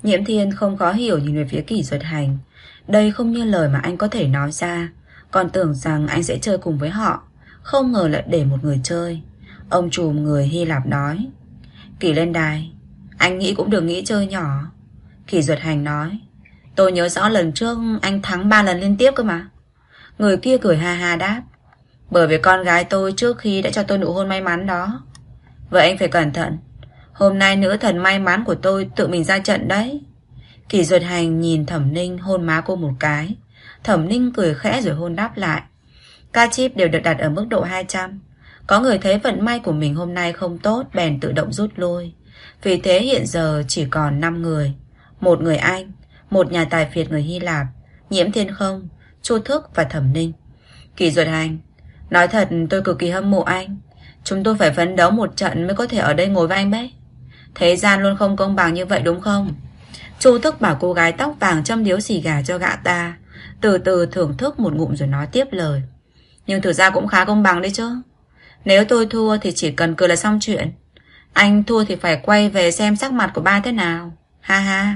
Nhiễm Thiên không khó hiểu nhìn về phía Kỷ Duật Hành. Đây không như lời mà anh có thể nói ra. Còn tưởng rằng anh sẽ chơi cùng với họ, không ngờ lại để một người chơi. Ông trùm người Hy Lạp nói: Kỷ lên đài, anh nghĩ cũng đừng nghĩ chơi nhỏ. Kỷ Duật Hành nói: Tôi nhớ rõ lần trước anh thắng 3 lần liên tiếp cơ mà. Người kia cười ha ha đáp: Bởi vì con gái tôi trước khi đã cho tôi nụ hôn may mắn đó. Vậy anh phải cẩn thận, hôm nay nữ thần may mắn của tôi tự mình ra trận đấy. Kỷ Duật Hành nhìn Thẩm Ninh hôn má cô một cái. Thẩm Ninh cười khẽ rồi hôn đáp lại. Ca chip đều được đặt ở mức độ 200. Có người thấy vận may của mình hôm nay không tốt, bèn tự động rút lui. Vì thế hiện giờ chỉ còn 5 người. Một người Anh, một nhà tài phiệt người Hy Lạp, Nhiễm Thiên Không, Chu Thức và Thẩm Ninh. Kỷ Duật Hành, nói thật tôi cực kỳ hâm mộ anh. Chúng tôi phải phấn đấu một trận mới có thể ở đây ngồi với anh đấy. Thế gian luôn không công bằng như vậy đúng không? Chu Thức bảo cô gái tóc vàng châm điếu xì gà cho gã ta, từ từ thưởng thức một ngụm rồi nói tiếp lời. Nhưng thực ra cũng khá công bằng đấy chứ. Nếu tôi thua thì chỉ cần cười là xong chuyện. Anh thua thì phải quay về xem sắc mặt của ba thế nào. Ha ha.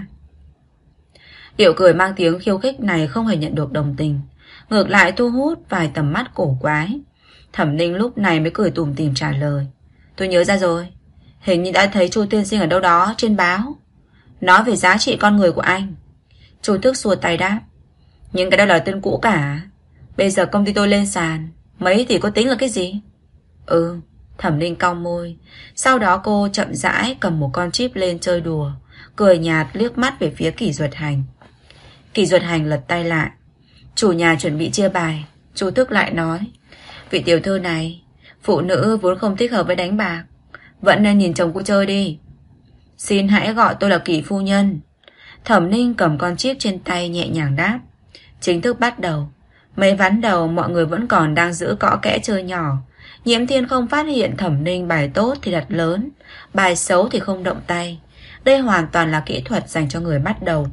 Điệu cười mang tiếng khiêu khích này không hề nhận được đồng tình, ngược lại thu hút vài tầm mắt cổ quái. Thẩm Ninh lúc này mới cười tủm tỉm trả lời: Tôi nhớ ra rồi, hình như đã thấy Chu tiên sinh ở đâu đó trên báo, nói về giá trị con người của anh. Chu Thức xua tay đáp: Nhưng cái đó là tên cũ cả. Bây giờ công ty tôi lên sàn, mấy tỷ có tính là cái gì? Ừ. Thẩm Ninh cau môi. Sau đó cô chậm rãi cầm một con chip lên chơi đùa, cười nhạt liếc mắt về phía Kỷ Duật Hành. Kỷ Duật Hành lật tay lại. Chủ nhà chuẩn bị chia bài. Chu Thức lại nói: Vị tiểu thư này, phụ nữ vốn không thích hợp với đánh bạc, vẫn nên nhìn chồng cô chơi đi. Xin hãy gọi tôi là Kỷ phu nhân. Thẩm Ninh cầm con chip trên tay nhẹ nhàng đáp. Chính thức bắt đầu. Mấy ván đầu mọi người vẫn còn đang giữ cõ kẽ chơi nhỏ. Nhiễm Thiên không phát hiện Thẩm Ninh bài tốt thì đặt lớn, bài xấu thì không động tay. Đây hoàn toàn là kỹ thuật dành cho người bắt đầu,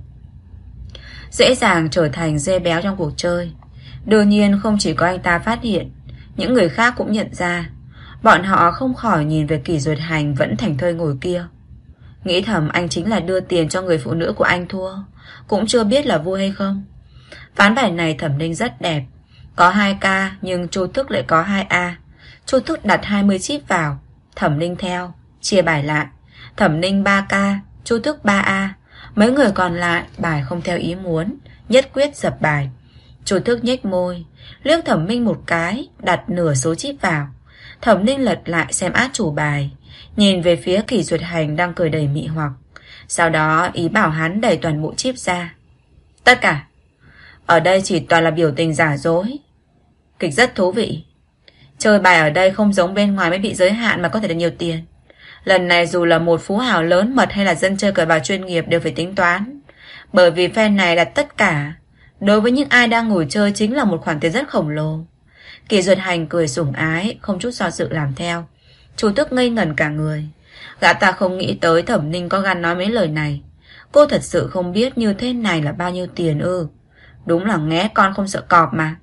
dễ dàng trở thành dê béo trong cuộc chơi. Đương nhiên không chỉ có anh ta phát hiện, những người khác cũng nhận ra. Bọn họ không khỏi nhìn về Kỷ Duật Hành vẫn thành thơi ngồi kia. Nghĩ thầm anh chính là đưa tiền cho người phụ nữ của anh thua, cũng chưa biết là vui hay không. Ván bài này Thẩm Ninh rất đẹp, có 2K nhưng Chu Thức lại có 2A. Chu Thức đặt 20 chip vào, Thẩm Ninh theo, chia bài lại. Thẩm Ninh 3K, Chu Thức 3A. Mấy người còn lại bài không theo ý muốn, nhất quyết dập bài. Chu Thức nhếch môi, liếc Thẩm Ninh một cái, đặt nửa số chip vào. Thẩm Ninh lật lại xem át chủ bài, nhìn về phía Kỷ Duật Hành đang cười đầy mị hoặc. Sau đó ý bảo hắn đẩy toàn bộ chip ra. Tất cả ở đây chỉ toàn là biểu tình giả dối. Kịch rất thú vị. Chơi bài ở đây không giống bên ngoài mới bị giới hạn mà có thể được nhiều tiền. Lần này dù là một phú hào lớn mật hay là dân chơi cờ bạc chuyên nghiệp đều phải tính toán, bởi vì phe này đặt tất cả. Đối với những ai đang ngồi chơi chính là một khoản tiền rất khổng lồ. Kỷ Duật Hành cười sủng ái, không chút do dự làm theo. Chu Thức ngây ngẩn cả người. Gã ta không nghĩ tới Thẩm Ninh có gan nói mấy lời này. Cô thật sự không biết như thế này là bao nhiêu tiền ư? Đúng là nghé con không sợ cọp mà.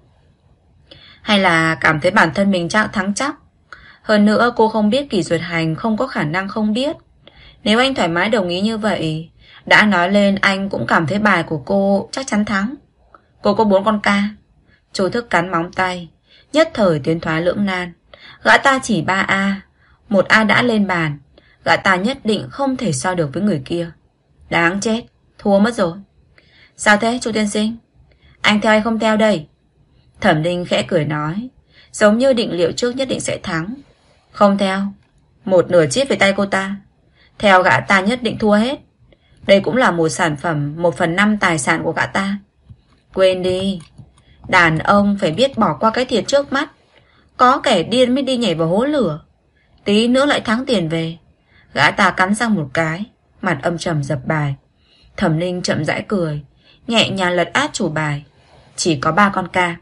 Hay là cảm thấy bản thân mình thắng chắc? Hơn nữa cô không biết Kỷ Duật Hành không có khả năng không biết. Nếu anh thoải mái đồng ý như vậy, đã nói lên anh cũng cảm thấy bài của cô chắc chắn thắng. Cô có 4 con ca. Chu Thức cắn móng tay, nhất thời tiến thoái lưỡng nan. Gã ta chỉ 3A, 1A đã lên bàn. Gã ta nhất định không thể so được với người kia. Đáng chết, thua mất rồi. Sao thế Chu tiên sinh? Anh theo hay không theo đây? Thẩm Ninh khẽ cười nói, giống như định liệu trước nhất định sẽ thắng. Không theo, một nửa chip về tay cô ta. Theo gã ta nhất định thua hết. Đây cũng là một sản phẩm 1/5 tài sản của gã ta. Quên đi, đàn ông phải biết bỏ qua cái thiệt trước mắt. Có kẻ điên mới đi nhảy vào hố lửa, tí nữa lại thắng tiền về. Gã ta cắn răng một cái, mặt âm trầm dập bài. Thẩm Ninh chậm rãi cười, nhẹ nhàng lật át chủ bài. Chỉ có 3 con ca.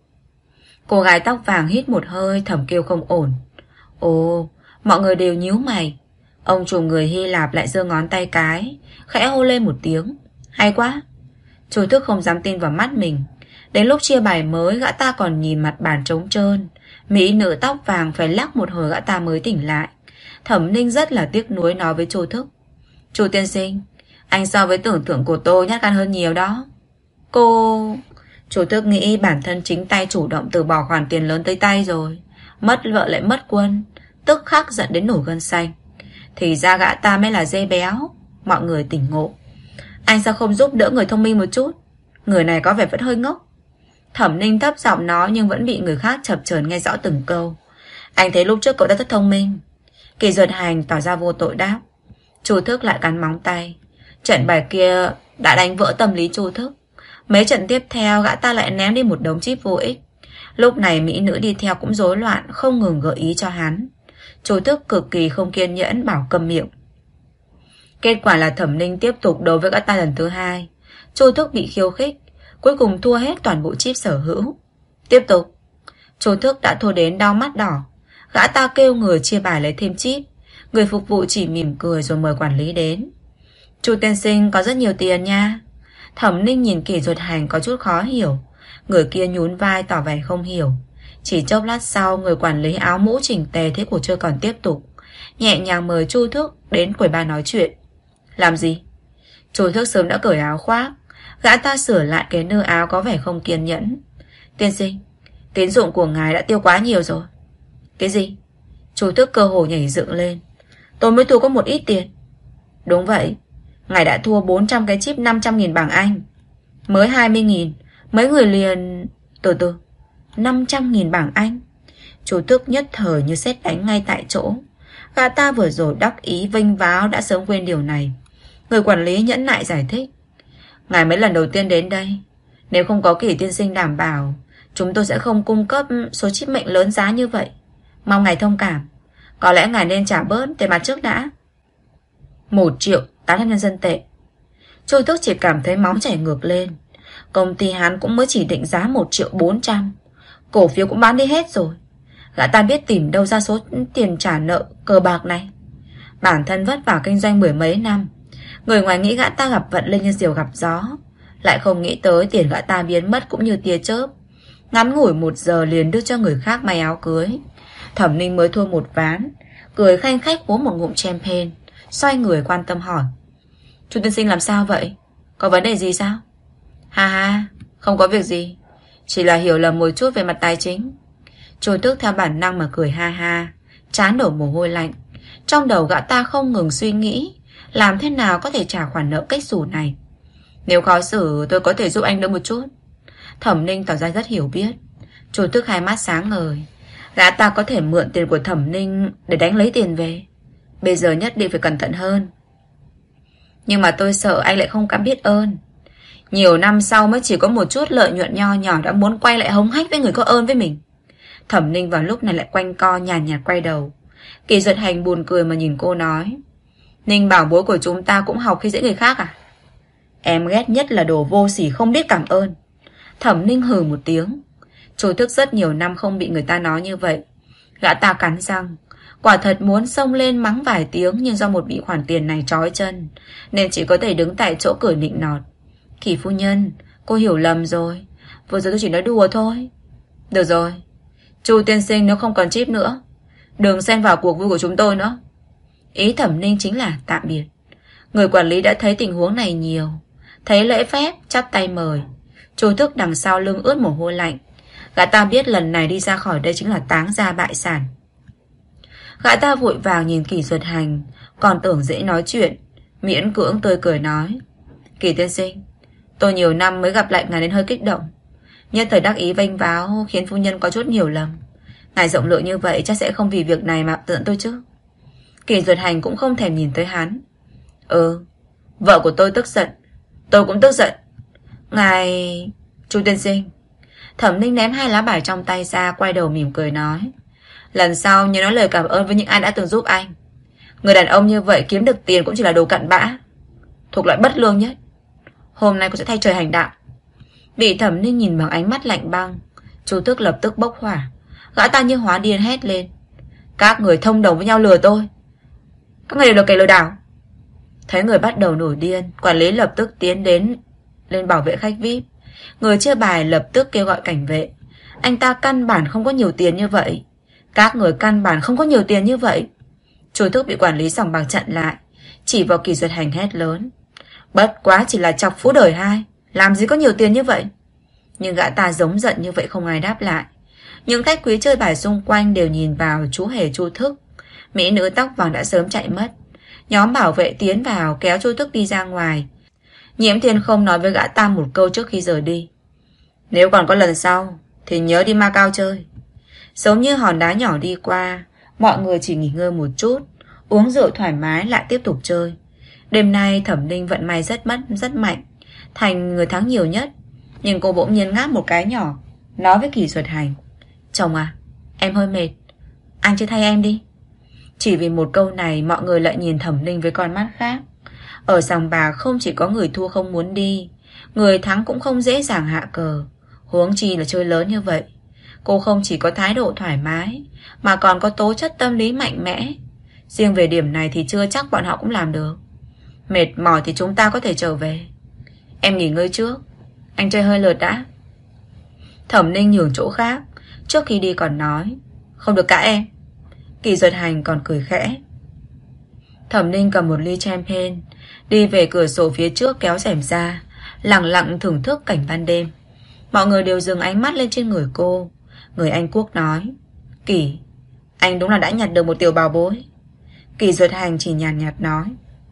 Cô gái tóc vàng hít một hơi thầm kêu không ổn. Ồ, mọi người đều nhíu mày. Ông chủ người Hy Lạp lại giơ ngón tay cái, khẽ hô lên một tiếng. Hay quá. Chu Thức không dám tin vào mắt mình. Đến lúc chia bài mới, gã ta còn nhìn mặt bàn trống trơn. Mỹ nữ tóc vàng phải lắc một hồi gã ta mới tỉnh lại. Thẩm Ninh rất là tiếc nuối nói với Chu Thức. Chu tiên sinh, Anh so với tưởng tượng của tôi nhát gan hơn nhiều đó. Cô... Chủ tước nghĩ bản thân chính tay chủ động từ bỏ khoản tiền lớn tới tay rồi. Mất vợ lại mất quân, tức khắc giận đến nổi gân xanh. Thì ra gã ta mới là dê béo. Mọi người tỉnh ngộ. Anh sao không giúp đỡ người thông minh một chút? Người này có vẻ vẫn hơi ngốc. Thẩm Ninh thấp giọng nói nhưng vẫn bị người khác chập chờn nghe rõ từng câu. Anh thấy lúc trước cậu ta rất thông minh. Kỳ Duật Hành tỏ ra vô tội đáp. Chu Thức lại cắn móng tay. Trận bài kia đã đánh vỡ tâm lý Chu Thức. Mấy trận tiếp theo gã ta lại ném đi một đống chip vô ích. Lúc này mỹ nữ đi theo cũng rối loạn, không ngừng gợi ý cho hắn. Chu Thức cực kỳ không kiên nhẫn bảo câm miệng. Kết quả là Thẩm Ninh tiếp tục đấu với gã ta lần thứ hai. Chu Thức bị khiêu khích, cuối cùng thua hết toàn bộ chip sở hữu. Tiếp tục. Chu Thức đã thua đến đau mắt đỏ. Gã ta kêu người chia bài lấy thêm chip. Người phục vụ chỉ mỉm cười rồi mời quản lý đến. Chu tiên sinh có rất nhiều tiền nha. Thẩm Ninh nhìn Kỳ Duật Hành có chút khó hiểu. Người kia nhún vai tỏ vẻ không hiểu. Chỉ chốc lát sau, người quản lý áo mũ chỉnh tề thế cuộc chơi còn tiếp tục. Nhẹ nhàng mời Chu Thức đến quầy ba nói chuyện. Làm gì? Chu Thức sớm đã cởi áo khoác. Gã ta sửa lại cái nơ áo có vẻ không kiên nhẫn. Tiên sinh, tín dụng của ngài đã tiêu quá nhiều rồi. Cái gì? Chu Thức cơ hồ nhảy dựng lên. Tôi mới thua có một ít tiền. Đúng vậy. Ngài đã thua 400 cái chip 500.000 bảng Anh. Mới 20.000. Mấy người liền... Từ 500.000 bảng Anh. Chu Thức nhất thời như sét đánh ngay tại chỗ. Gã ta vừa rồi đắc ý vênh váo đã sớm quên điều này. Người quản lý nhẫn nại giải thích. Ngài mới lần đầu tiên đến đây. Nếu không có Kỳ tiên sinh đảm bảo, chúng tôi sẽ không cung cấp số chip mệnh lớn giá như vậy. Mong ngài thông cảm. Có lẽ ngài nên trả bớt tiền mặt trước đã. 1.800.000 nhân dân tệ. Chu Thức chỉ cảm thấy máu chảy ngược lên. Công ty hắn cũng mới chỉ định giá 1.400.000. Cổ phiếu cũng bán đi hết rồi. Gã ta biết tìm đâu ra số tiền trả nợ cờ bạc này. Bản thân vất vả kinh doanh 10 mấy năm. Người ngoài nghĩ gã ta gặp vận lên như diều gặp gió, lại không nghĩ tới tiền gã ta biến mất cũng như tia chớp. Ngắn ngủi 1 giờ liền đưa cho người khác may áo cưới. Thẩm Ninh mới thua một ván, cười khanh khách uống một ngụm champagne, xoay người quan tâm hỏi. Chu tiên sinh làm sao vậy? Có vấn đề gì sao? Ha ha, không có việc gì. Chỉ là hiểu lầm một chút về mặt tài chính. Chu Thức theo bản năng mà cười ha ha, trán đổ mồ hôi lạnh. Trong đầu gã ta không ngừng suy nghĩ làm thế nào có thể trả khoản nợ cách xù này. Nếu khó xử tôi có thể giúp anh đỡ một chút. Thẩm Ninh tỏ ra rất hiểu biết. Chu Thức hai mắt sáng ngời. Gã ta có thể mượn tiền của Thẩm Ninh để đánh lấy tiền về. Bây giờ nhất định phải cẩn thận hơn. Nhưng mà tôi sợ anh lại không cảm biết ơn. Nhiều năm sau mới chỉ có một chút lợi nhuận nho nhỏ đã muốn quay lại hống hách với người có ơn với mình. Thẩm Ninh vào lúc này lại quanh co nhàn nhạt quay đầu. Kỳ Duật Hành buồn cười mà nhìn cô nói. Ninh bảo bối của chúng ta cũng học khi dễ người khác à? Em ghét nhất là đồ vô sỉ không biết cảm ơn. Thẩm Ninh hừ một tiếng. Chu Thức rất nhiều năm không bị người ta nói như vậy. Gã ta cắn răng. Quả thật muốn xông lên mắng vài tiếng, nhưng do một bị khoản tiền này trói chân nên chỉ có thể đứng tại chỗ cười nịnh nọt. Kỳ phu nhân, cô hiểu lầm rồi. Vừa rồi tôi chỉ nói đùa thôi. Được rồi, Chu tiên sinh nếu không còn chip nữa, đừng xen vào cuộc vui của chúng tôi nữa. Ý Thẩm Ninh chính là tạm biệt. Người quản lý đã thấy tình huống này nhiều, thấy lễ phép chắp tay mời. Chu Thức đằng sau lưng ướt mồ hôi lạnh. Gã ta biết lần này đi ra khỏi đây chính là táng ra bại sản. Gã ta vội vàng nhìn Kỳ Duật Hành, còn tưởng dễ nói chuyện, miễn cưỡng tươi cười nói. Kỳ tiên sinh, tôi nhiều năm mới gặp lại ngài nên hơi kích động. Nhất thời đắc ý vênh váo khiến phu nhân có chút hiểu lầm. Ngài rộng lượng như vậy chắc sẽ không vì việc này mà giận tôi chứ. Kỳ Duật Hành cũng không thèm nhìn tới hắn. Vợ của tôi tức giận, tôi cũng tức giận. Ngài... Chu tiên sinh. Thẩm Ninh ném 2 lá bài trong tay ra, quay đầu mỉm cười nói. Lần sau nhớ nói lời cảm ơn với những ai đã từng giúp anh. Người đàn ông như vậy kiếm được tiền cũng chỉ là đồ cặn bã, thuộc loại bất lương nhất. Hôm nay cô sẽ thay trời hành đạo. Bị Thẩm Ninh nhìn bằng ánh mắt lạnh băng, Chu Thức lập tức bốc hỏa. Gã ta như hóa điên hét lên. Các người thông đồng với nhau lừa tôi. Các người đều là kẻ lừa đảo. Thấy người bắt đầu nổi điên, quản lý lập tức tiến đến lên bảo vệ khách VIP. Người chia bài lập tức kêu gọi cảnh vệ. Anh ta căn bản không có nhiều tiền như vậy. Các người căn bản không có nhiều tiền như vậy. Chu Thức bị quản lý sòng bạc chặn lại, chỉ vào Kỳ Duật Hành hét lớn. Bất quá chỉ là chọc phú đời hai, làm gì có nhiều tiền như vậy. Nhưng gã ta giống giận như vậy không ai đáp lại. Những khách quý chơi bài xung quanh đều nhìn vào chú Hề Chu Thức. Mỹ nữ tóc vàng đã sớm chạy mất. Nhóm bảo vệ tiến vào kéo Chu Thức đi ra ngoài. Nhiễm Thiên không nói với gã ta một câu trước khi rời đi. Nếu còn có lần sau thì nhớ đi Macau chơi. Giống như hòn đá nhỏ đi qua, mọi người chỉ nghỉ ngơi một chút, uống rượu thoải mái lại tiếp tục chơi. Đêm nay Thẩm Ninh vận may rất mạnh, thành người thắng nhiều nhất. Nhưng cô bỗng nhiên ngáp một cái nhỏ, nói với Kỷ Duật Hành: Chồng à, em hơi mệt, anh chơi thay em đi. Chỉ vì một câu này mọi người lại nhìn Thẩm Ninh với con mắt khác. Ở sòng bạc không chỉ có người thua không muốn đi, người thắng cũng không dễ dàng hạ cờ, huống chi là chơi lớn như vậy. Cô không chỉ có thái độ thoải mái, mà còn có tố chất tâm lý mạnh mẽ. Riêng về điểm này thì chưa chắc bọn họ cũng làm được. Mệt mỏi thì chúng ta có thể trở về. Em nghỉ ngơi trước, anh chơi hơi lượt đã. Thẩm Ninh nhường chỗ khác, trước khi đi còn nói: Không được cãi em. Kỷ Duật Hành còn cười khẽ. Thẩm Ninh cầm một ly champagne, đi về cửa sổ phía trước kéo rèm ra, lặng lặng thưởng thức cảnh ban đêm. Mọi người đều dừng ánh mắt lên trên người cô. Người Anh Quốc nói: Kỷ, anh đúng là đã nhặt được một tiểu bảo bối. Kỷ Duật Hành chỉ nhàn nhạt nói: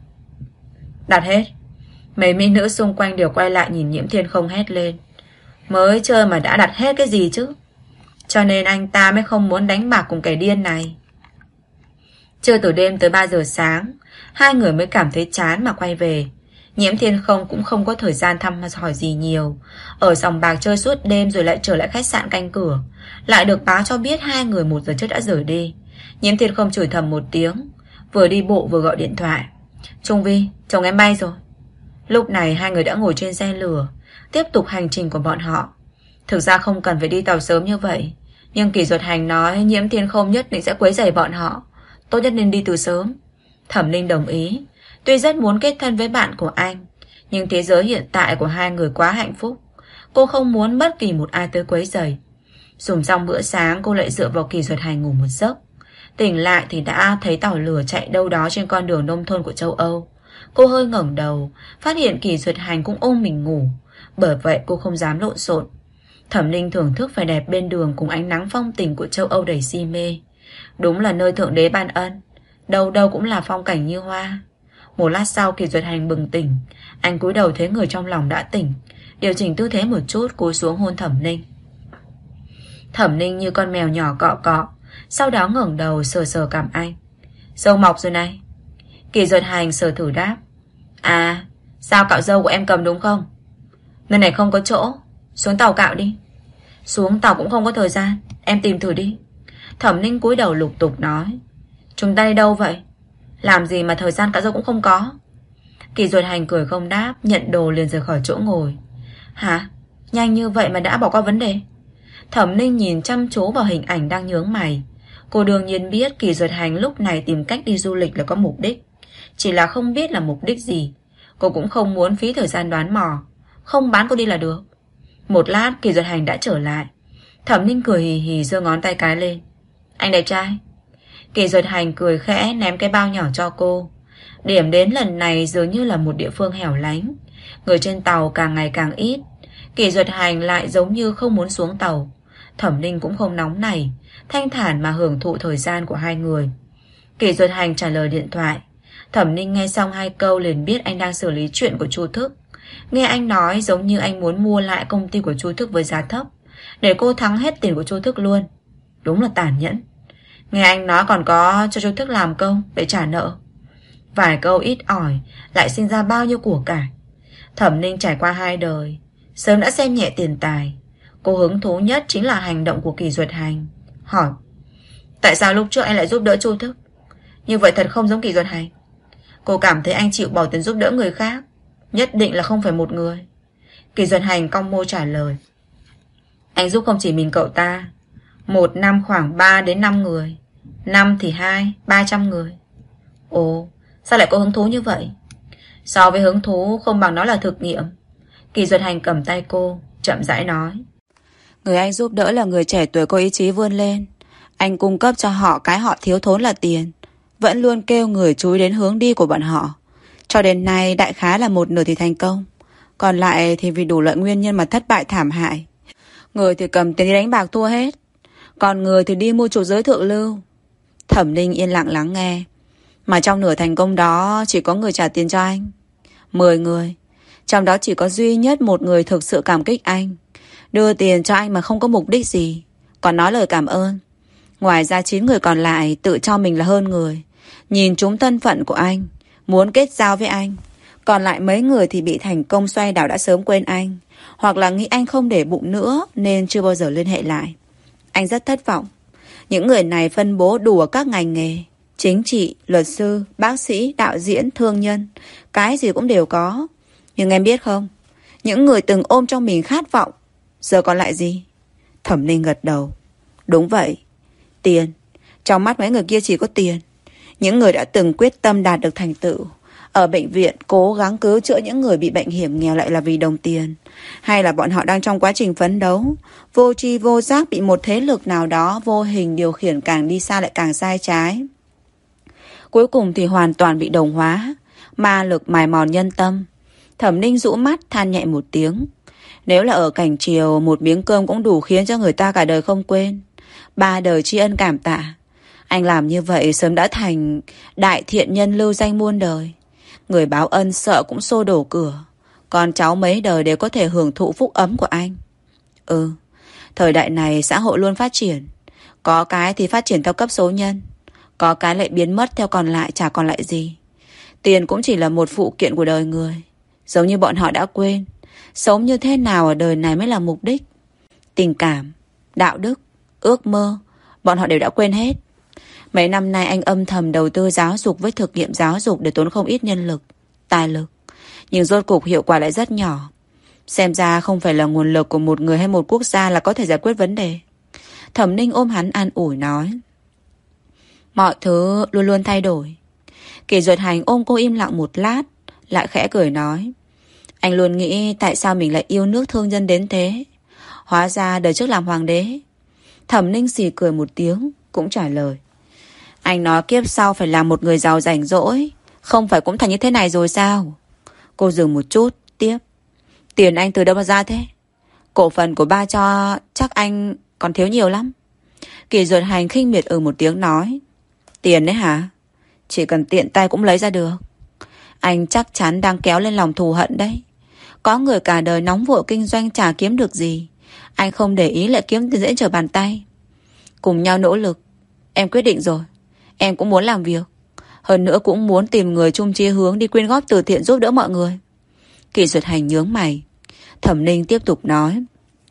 Đặt hết. Mấy mỹ nữ xung quanh đều quay lại nhìn Nhiễm Thiên không hét lên: Mới chơi mà đã đặt hết cái gì chứ. Cho nên anh ta mới không muốn đánh bạc cùng kẻ điên này. Chơi từ đêm tới 3 giờ sáng, hai người mới cảm thấy chán mà quay về. Nhiễm Thiên không cũng không có thời gian thăm hỏi gì nhiều. Ở sòng bạc chơi suốt đêm rồi lại trở lại khách sạn canh cửa. Lại được báo cho biết hai người 1 giờ trước đã rời đi. Nhiễm Thiên không chửi thầm một tiếng, vừa đi bộ vừa gọi điện thoại: Trung Vi, chồng em bay rồi. Lúc này hai người đã ngồi trên xe lửa, tiếp tục hành trình của bọn họ. Thực ra không cần phải đi tàu sớm như vậy, nhưng Kỷ Duật Hành nói Nhiễm Thiên không nhất định sẽ quấy rầy bọn họ, tốt nhất nên đi từ sớm. Thẩm Ninh đồng ý. Tuy rất muốn kết thân với bạn của anh, nhưng thế giới hiện tại của hai người quá hạnh phúc, cô không muốn bất kỳ một ai tới quấy rầy. Dùng xong bữa sáng, cô lại dựa vào Kỷ Duật Hành ngủ một giấc. Tỉnh lại thì đã thấy tàu lửa chạy đâu đó trên con đường nông thôn của châu Âu. Cô hơi ngẩng đầu, phát hiện Kỷ Duật Hành cũng ôm mình ngủ. Bởi vậy cô không dám lộn xộn. Thẩm Ninh thưởng thức vẻ đẹp bên đường cùng ánh nắng phong tình của châu Âu đầy si mê. Đúng là nơi Thượng Đế ban ân, đâu đâu cũng là phong cảnh như hoa. Một lát sau Kỷ Duật Hành bừng tỉnh. Anh cúi đầu thấy người trong lòng đã tỉnh, điều chỉnh tư thế một chút, cúi xuống hôn Thẩm Ninh. Thẩm Ninh như con mèo nhỏ cọ cọ, sau đó ngẩng đầu sờ sờ cằm anh. Râu mọc rồi này. Kỷ Duật Hành sờ thử đáp: À, sao cạo râu của em cầm đúng không? Nơi này không có chỗ, xuống tàu cạo đi. Xuống tàu cũng không có thời gian, em tìm thử đi. Thẩm Ninh cúi đầu lục tục nói: Chúng ta đi đâu vậy? Làm gì mà thời gian cạo râu cũng không có. Kỷ Duật Hành cười không đáp, nhận đồ liền rời khỏi chỗ ngồi. Hả? Nhanh như vậy mà đã bỏ qua vấn đề? Thẩm Ninh nhìn chăm chú vào hình ảnh đang nhướng mày. Cô đương nhiên biết Kỷ Duật Hành lúc này tìm cách đi du lịch là có mục đích, chỉ là không biết là mục đích gì. Cô cũng không muốn phí thời gian đoán mò. Không bán cô đi là được. Một lát Kỷ Duật Hành đã trở lại. Thẩm Ninh cười hì hì giơ ngón tay cái lên: Anh đẹp trai. Kỷ Duật Hành cười khẽ ném cái bao nhỏ cho cô. Điểm đến lần này dường như là một địa phương hẻo lánh. Người trên tàu càng ngày càng ít. Kỷ Duật Hành lại giống như không muốn xuống tàu. Thẩm Ninh cũng không nóng nảy, thanh thản mà hưởng thụ thời gian của hai người. Kỷ Duật Hành trả lời điện thoại. Thẩm Ninh nghe xong 2 câu liền biết anh đang xử lý chuyện của Chu Thức. Nghe anh nói giống như anh muốn mua lại công ty của Chu Thức với giá thấp, để cô thắng hết tiền của Chu Thức luôn. Đúng là tàn nhẫn. Nghe anh nói còn có cho Chu Thức làm công để trả nợ. Vài câu ít ỏi lại sinh ra bao nhiêu của cải. Thẩm Ninh trải qua 2 đời, sớm đã xem nhẹ tiền tài. Cô hứng thú nhất chính là hành động của Kỷ Duật Hành. Hỏi: Tại sao lúc trước anh lại giúp đỡ Chu Thức? Như vậy thật không giống Kỷ Duật Hành. Cô cảm thấy anh chịu bỏ tiền giúp đỡ người khác, nhất định là không phải một người. Kỷ Duật Hành cong môi trả lời: Anh giúp không chỉ mình cậu ta, một năm khoảng 3 đến 5 người, năm thì 200-300 người. Ồ, sao lại có hứng thú như vậy? So với hứng thú không bằng nó là thực nghiệm. Kỷ Duật Hành cầm tay cô, chậm rãi nói: Người anh giúp đỡ là người trẻ tuổi có ý chí vươn lên. Anh cung cấp cho họ cái họ thiếu thốn là tiền, vẫn luôn kêu người chú ý đến hướng đi của bọn họ. Cho đến nay đại khái là một nửa thì thành công, còn lại thì vì đủ loại nguyên nhân mà thất bại thảm hại. Người thì cầm tiền đi đánh bạc thua hết, còn người thì đi mua chuộc giới thượng lưu. Thẩm Ninh yên lặng lắng nghe. Mà trong nửa thành công đó chỉ có người trả tiền cho anh 10 người. Trong đó chỉ có duy nhất một người thực sự cảm kích anh, đưa tiền cho anh mà không có mục đích gì, còn nói lời cảm ơn. Ngoài ra 9 người còn lại tự cho mình là hơn người, nhìn trúng thân phận của anh, muốn kết giao với anh. Còn lại mấy người thì bị thành công xoay đảo đã sớm quên anh, hoặc là nghĩ anh không để bụng nữa nên chưa bao giờ liên hệ lại. Anh rất thất vọng. Những người này phân bố đủ ở các ngành nghề: chính trị, luật sư, bác sĩ, đạo diễn, thương nhân. Cái gì cũng đều có. Nhưng em biết không, những người từng ôm trong mình khát vọng giờ còn lại gì? Thẩm Ninh gật đầu. Đúng vậy, tiền. Trong mắt mấy người kia chỉ có tiền. Những người đã từng quyết tâm đạt được thành tựu, ở bệnh viện cố gắng cứu chữa những người bị bệnh hiểm nghèo lại là vì đồng tiền, hay là bọn họ đang trong quá trình phấn đấu, vô tri vô giác bị một thế lực nào đó vô hình điều khiển, càng đi xa lại càng sai trái. Cuối cùng thì hoàn toàn bị đồng hóa, ma lực mài mòn nhân tâm. Thẩm Ninh rũ mắt than nhẹ một tiếng. Nếu là ở cảnh triều, một miếng cơm cũng đủ khiến cho người ta cả đời không quên, 3 đời tri ân cảm tạ. Anh làm như vậy sớm đã thành đại thiện nhân lưu danh muôn đời. Người báo ân sợ cũng xô đổ cửa, con cháu mấy đời đều có thể hưởng thụ phúc ấm của anh. Thời đại này xã hội luôn phát triển. Có cái thì phát triển theo cấp số nhân, có cái lại biến mất theo còn lại chả còn lại gì. Tiền cũng chỉ là một phụ kiện của đời người. Giống như bọn họ đã quên, sống như thế nào ở đời này mới là mục đích. Tình cảm, đạo đức, ước mơ, bọn họ đều đã quên hết. Mấy năm nay anh âm thầm đầu tư giáo dục với thực nghiệm giáo dục để tốn không ít nhân lực, tài lực. Nhưng rốt cục hiệu quả lại rất nhỏ. Xem ra không phải là nguồn lực của một người hay một quốc gia là có thể giải quyết vấn đề. Thẩm Ninh ôm hắn an ủi nói. Mọi thứ luôn luôn thay đổi. Kỷ Duật Hành ôm cô im lặng một lát, lại khẽ cười nói. Anh luôn nghĩ tại sao mình lại yêu nước thương dân đến thế. Hóa ra đời trước làm hoàng đế. Thẩm Ninh xì cười một tiếng, cũng trả lời. Anh nói kiếp sau phải làm một người giàu rảnh rỗi, không phải cũng thành như thế này rồi sao? Cô dừng một chút, tiếp. Tiền anh từ đâu mà ra thế? Cổ phần của ba cho chắc anh còn thiếu nhiều lắm. Kỷ Duật Hành khinh miệt một tiếng nói. Tiền đấy hả? Chỉ cần tiện tay cũng lấy ra được. Anh chắc chắn đang kéo lên lòng thù hận đấy. Có người cả đời nóng vội kinh doanh chả kiếm được gì, anh không để ý lại kiếm tiền dễ trở bàn tay. Cùng nhau nỗ lực. Em quyết định rồi, em cũng muốn làm việc. Hơn nữa cũng muốn tìm người chung chí hướng đi quyên góp từ thiện giúp đỡ mọi người. Kỷ Duật Hành nhướng mày. Thẩm Ninh tiếp tục nói.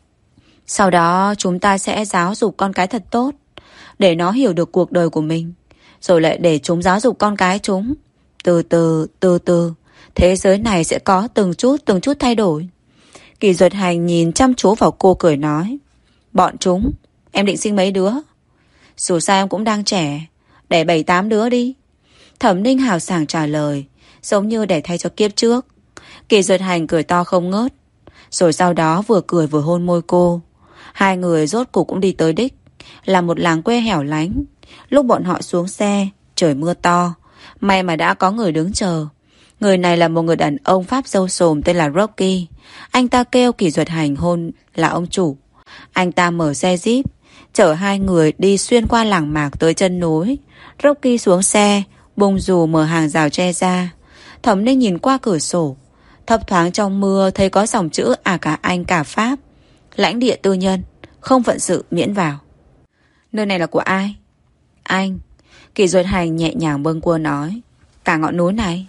Sau đó chúng ta sẽ giáo dục con cái thật tốt, để nó hiểu được cuộc đời của mình, rồi lại để chúng giáo dục con cái chúng. Từ từ thế giới này sẽ có từng chút thay đổi. Kỷ Duật Hành nhìn chăm chú vào cô cười nói. Bọn chúng, em định sinh mấy đứa? Dù sao em cũng đang trẻ, đẻ 7-8 đứa đi. Thẩm Ninh hào sảng trả lời, giống như để thay cho kiếp trước. Kỷ Duật Hành cười to không ngớt, rồi sau đó vừa cười vừa hôn môi cô. Hai người rốt cuộc cũng đi tới đích, là một làng quê hẻo lánh. Lúc bọn họ xuống xe, trời mưa to, may mà đã có người đứng chờ. Người này là một người đàn ông Pháp râu xồm tên là Rocky. Anh ta kêu Kỷ Duật Hành hôn là ông chủ. Anh ta mở xe Jeep, chở hai người đi xuyên qua làng mạc tới chân núi. Rocky xuống xe, bung dù mở hàng rào che ra. Thẩm Ninh nhìn qua cửa sổ, thấp thoáng trong mưa thấy có dòng chữ cả Anh cả Pháp. Lãnh địa tư nhân, không phận sự miễn vào. Nơi này là của ai? Anh. Kỷ Duật Hành nhẹ nhàng bâng quơ nói. Cả ngọn núi này?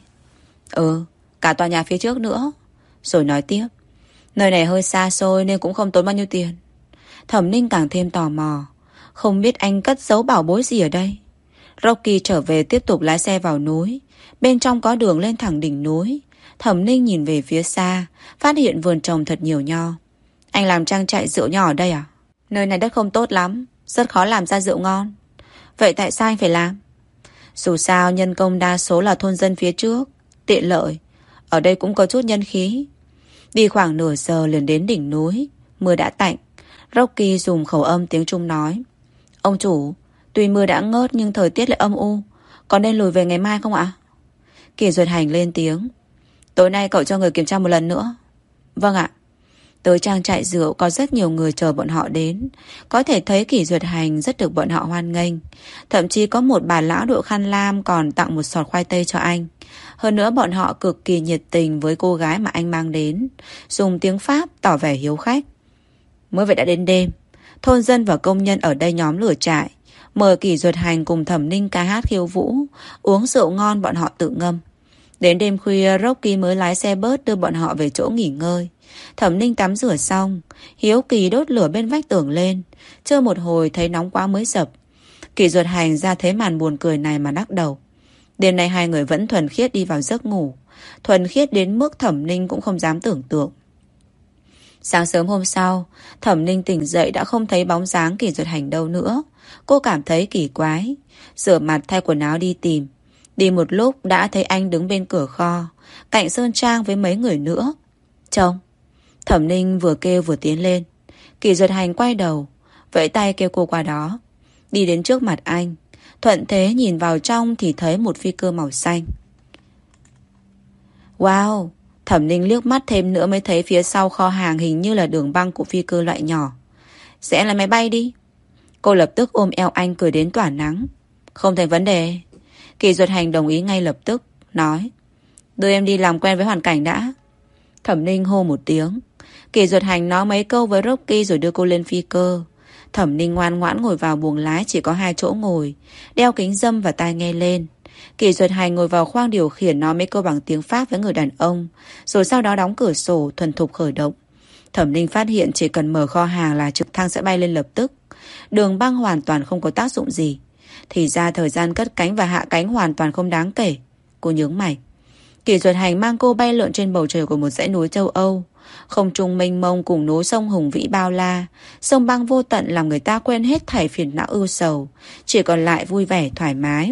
Cả tòa nhà phía trước nữa. Rồi nói tiếp. Nơi này hơi xa xôi nên cũng không tốn bao nhiêu tiền. Thẩm Ninh càng thêm tò mò. Không biết anh cất giấu bảo bối gì ở đây. Rocky trở về tiếp tục lái xe vào núi. Bên trong có đường lên thẳng đỉnh núi. Thẩm Ninh nhìn về phía xa, phát hiện vườn trồng thật nhiều nho. Anh làm trang trại rượu nho ở đây à? Nơi này đất không tốt lắm, rất khó làm ra rượu ngon. Vậy tại sao anh phải làm? Dù sao nhân công đa số là thôn dân phía trước, tiện lợi. Ở đây cũng có chút nhân khí. Đi khoảng nửa giờ liền đến đỉnh núi. Mưa đã tạnh. Rocky dùng khẩu âm tiếng Trung nói. Ông chủ, tuy mưa đã ngớt nhưng thời tiết lại âm u, có nên lùi về ngày mai không ạ? Kỳ Duật Hành lên tiếng. Tối nay cậu cho người kiểm tra một lần nữa. Vâng ạ. Tới trang trại rượu có rất nhiều người chờ bọn họ đến. Có thể thấy Kỷ Duật Hành rất được bọn họ hoan nghênh. Thậm chí có một bà lão đội khăn lam còn tặng một sọt khoai tây cho anh. Hơn nữa bọn họ cực kỳ nhiệt tình với cô gái mà anh mang đến, dùng tiếng Pháp tỏ vẻ hiếu khách. Mới vậy đã đến đêm, thôn dân và công nhân ở đây nhóm lửa trại, mời Kỷ Duật Hành cùng Thẩm Ninh ca hát khiêu vũ, uống rượu ngon bọn họ tự ngâm. Đến đêm khuya, Rocky mới lái xe bớt đưa bọn họ về chỗ nghỉ ngơi. Thẩm Ninh tắm rửa xong, hiếu kỳ đốt lửa bên vách tường lên, chơi một hồi thấy nóng quá mới dập. Kỷ Duật Hành ra thấy màn buồn cười này mà lắc đầu. Đêm nay hai người vẫn thuần khiết đi vào giấc ngủ, thuần khiết đến mức Thẩm Ninh cũng không dám tưởng tượng. Sáng sớm hôm sau, Thẩm Ninh tỉnh dậy đã không thấy bóng dáng Kỷ Duật Hành đâu nữa. Cô cảm thấy kỳ quái, rửa mặt thay quần áo đi tìm. Đi một lúc đã thấy anh đứng bên cửa kho, cạnh Sơn Trang với mấy người nữa. Trông. Thẩm Ninh vừa kêu vừa tiến lên. Kỷ Duật Hành quay đầu, vẫy tay kêu cô qua đó. Đi đến trước mặt anh, thuận thế nhìn vào trong thì thấy một phi cơ màu xanh. Wow! Thẩm Ninh liếc mắt thêm nữa mới thấy phía sau kho hàng hình như là đường băng của phi cơ loại nhỏ. Sẽ là máy bay đi. Cô lập tức ôm eo anh cười đến tỏa nắng. Không thành vấn đề. Kỷ Duật Hành đồng ý ngay lập tức, nói. Đưa em đi làm quen với hoàn cảnh đã. Thẩm Ninh hô một tiếng. Kỷ Duật Hành nói mấy câu với Rocky rồi đưa cô lên phi cơ. Thẩm Ninh ngoan ngoãn ngồi vào buồng lái chỉ có 2 chỗ ngồi, đeo kính râm và tai nghe lên. Kỷ Duật Hành ngồi vào khoang điều khiển nói mấy câu bằng tiếng Pháp với người đàn ông, rồi sau đó đóng cửa sổ thuần thục khởi động. Thẩm Ninh phát hiện chỉ cần mở kho hàng là trực thăng sẽ bay lên lập tức. Đường băng hoàn toàn không có tác dụng gì. Thì ra thời gian cất cánh và hạ cánh hoàn toàn không đáng kể. Cô nhướng mày. Kỷ Duật Hành mang cô bay lượn trên bầu trời của một dãy núi châu Âu. Không trung mênh mông cùng núi sông hùng vĩ bao la, sông băng vô tận làm người ta quên hết thảy phiền não ưu sầu, chỉ còn lại vui vẻ thoải mái.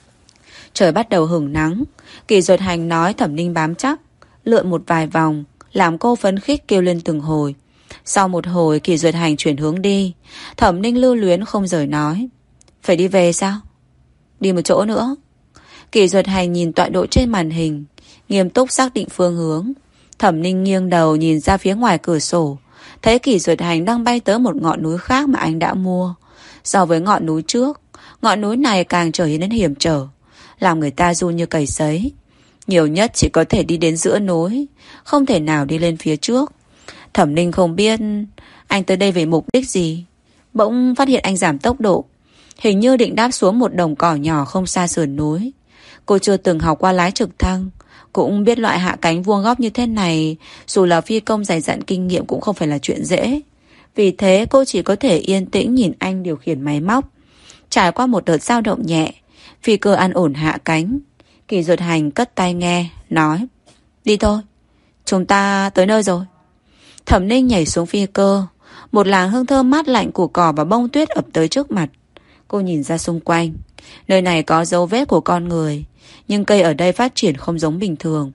Trời bắt đầu hửng nắng. Kỷ Duật Hành nói Thẩm Ninh bám chắc, lượn một vài vòng, làm cô phấn khích kêu lên từng hồi. Sau một hồi Kỷ Duật Hành chuyển hướng đi. Thẩm Ninh lưu luyến không rời nói. Phải đi về sao? Đi một chỗ nữa. Kỷ Duật Hành nhìn tọa độ trên màn hình, nghiêm túc xác định phương hướng. Thẩm Ninh nghiêng đầu nhìn ra phía ngoài cửa sổ, thấy Kỷ Duật Hành đang bay tới một ngọn núi khác mà anh đã mua. So với ngọn núi trước, ngọn núi này càng trở nên hiểm trở, làm người ta run như cầy sấy. Nhiều nhất chỉ có thể đi đến giữa núi, không thể nào đi lên phía trước. Thẩm Ninh không biết anh tới đây về mục đích gì. Bỗng phát hiện anh giảm tốc độ, hình như định đáp xuống một đồng cỏ nhỏ không xa sườn núi. Cô chưa từng học qua lái trực thăng, cũng biết loại hạ cánh vuông góc như thế này, dù là phi công dày dặn kinh nghiệm cũng không phải là chuyện dễ. Vì thế cô chỉ có thể yên tĩnh nhìn anh điều khiển máy móc. Trải qua một đợt dao động nhẹ, phi cơ an ổn hạ cánh. Kỷ Duật Hành cất tai nghe, nói. Đi thôi, chúng ta tới nơi rồi. Thẩm Ninh nhảy xuống phi cơ. Một làn hương thơm mát lạnh của cỏ và bông tuyết ập tới trước mặt. Cô nhìn ra xung quanh. Nơi này có dấu vết của con người, nhưng cây ở đây phát triển không giống bình thường.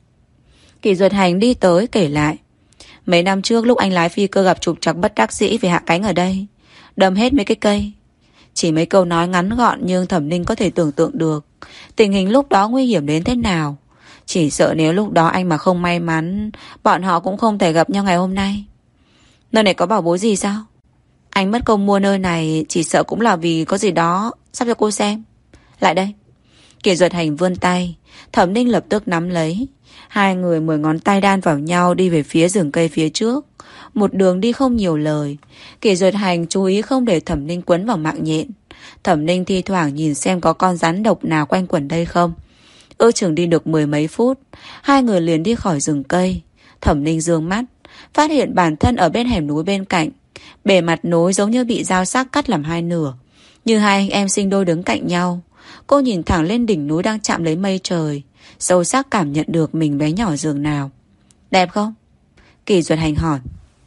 Kỷ Duật Hành đi tới kể lại. Mấy năm trước lúc anh lái phi cơ gặp trục trặc bất đắc dĩ vì hạ cánh ở đây, đâm hết mấy cái cây. Chỉ mấy câu nói ngắn gọn nhưng Thẩm Ninh có thể tưởng tượng được tình hình lúc đó nguy hiểm đến thế nào. Chỉ sợ nếu lúc đó anh mà không may mắn, bọn họ cũng không thể gặp nhau ngày hôm nay. Nơi này có bảo bối gì sao? Anh mất công mua nơi này chỉ sợ cũng là vì có gì đó sắp cho cô xem. Lại đây. Kỷ Duật Hành vươn tay, Thẩm Ninh lập tức nắm lấy. Hai người 10 ngón tay đan vào nhau đi về phía rừng cây phía trước. Một đường đi không nhiều lời. Kỷ Duật Hành chú ý không để Thẩm Ninh quấn vào mạng nhện. Thẩm Ninh thi thoảng nhìn xem có con rắn độc nào quanh quẩn đây không. Ước chừng đi được 10 mấy phút, hai người liền đi khỏi rừng cây. Thẩm Ninh dương mắt, phát hiện bản thân ở bên hẻm núi bên cạnh. Bề mặt núi giống như bị dao sắc cắt làm hai nửa, như hai anh em sinh đôi đứng cạnh nhau. Cô nhìn thẳng lên đỉnh núi đang chạm lấy mây trời, sâu sắc cảm nhận được mình bé nhỏ giường nào. Đẹp không? Kỷ Duật Hành hỏi.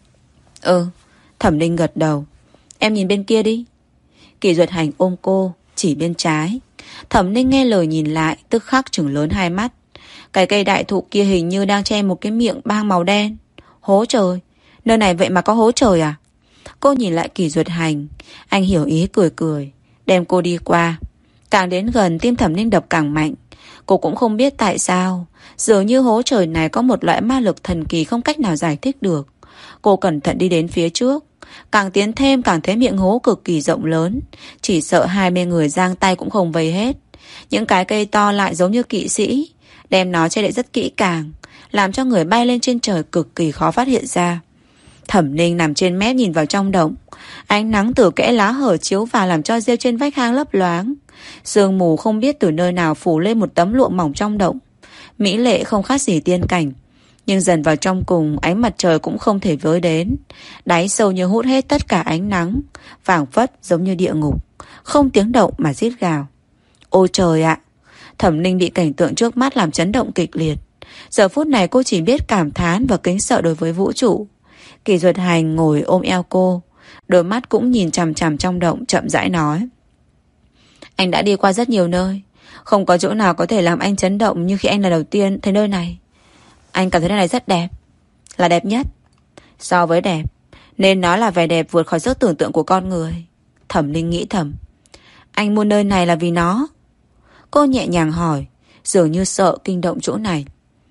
Ừ. Thẩm Ninh gật đầu. Em nhìn bên kia đi. Kỷ Duật Hành ôm cô, chỉ bên trái. Thẩm Ninh nghe lời nhìn lại, tức khắc trừng lớn hai mắt. Cái cây đại thụ kia hình như đang che một cái miệng bang màu đen. Hố trời, nơi này vậy mà có hố trời à? Cô nhìn lại Kỷ Duật Hành. Anh hiểu ý cười cười, đem cô đi qua. Càng đến gần tim Thẩm Ninh đập càng mạnh. Cô cũng không biết tại sao, dường như hố trời này có một loại ma lực thần kỳ không cách nào giải thích được. Cô cẩn thận đi đến phía trước. Càng tiến thêm càng thấy miệng hố cực kỳ rộng lớn. Chỉ sợ 20 người giang tay cũng không vây hết. Những cái cây to lại giống như kỵ sĩ, đem nó che đậy rất kỹ càng, làm cho người bay lên trên trời cực kỳ khó phát hiện ra. Thẩm Ninh nằm trên mép nhìn vào trong động. Ánh nắng từ kẽ lá hở chiếu vào làm cho rêu trên vách hang lấp loáng. Sương mù không biết từ nơi nào phủ lên một tấm lụa mỏng trong động. Mỹ lệ không khác gì tiên cảnh. Nhưng dần vào trong cùng, ánh mặt trời cũng không thể với đến. Đáy sâu như hút hết tất cả ánh nắng, phảng phất giống như địa ngục, không tiếng động mà rít gào. Ôi trời ạ! Thẩm Ninh bị cảnh tượng trước mắt làm chấn động kịch liệt. Giờ phút này cô chỉ biết cảm thán và kính sợ đối với vũ trụ. Kỳ Duật Hành ngồi ôm eo cô, đôi mắt cũng nhìn chằm chằm trong động, chậm rãi nói. Anh đã đi qua rất nhiều nơi, không có chỗ nào có thể làm anh chấn động như khi anh lần đầu tiên thấy nơi này. Anh cảm thấy nơi này rất đẹp, là đẹp nhất. So với đẹp, nên nó là vẻ đẹp vượt khỏi sức tưởng tượng của con người. Thẩm Ninh nghĩ thầm. Anh mua nơi này là vì nó? Cô nhẹ nhàng hỏi, dường như sợ kinh động chỗ này.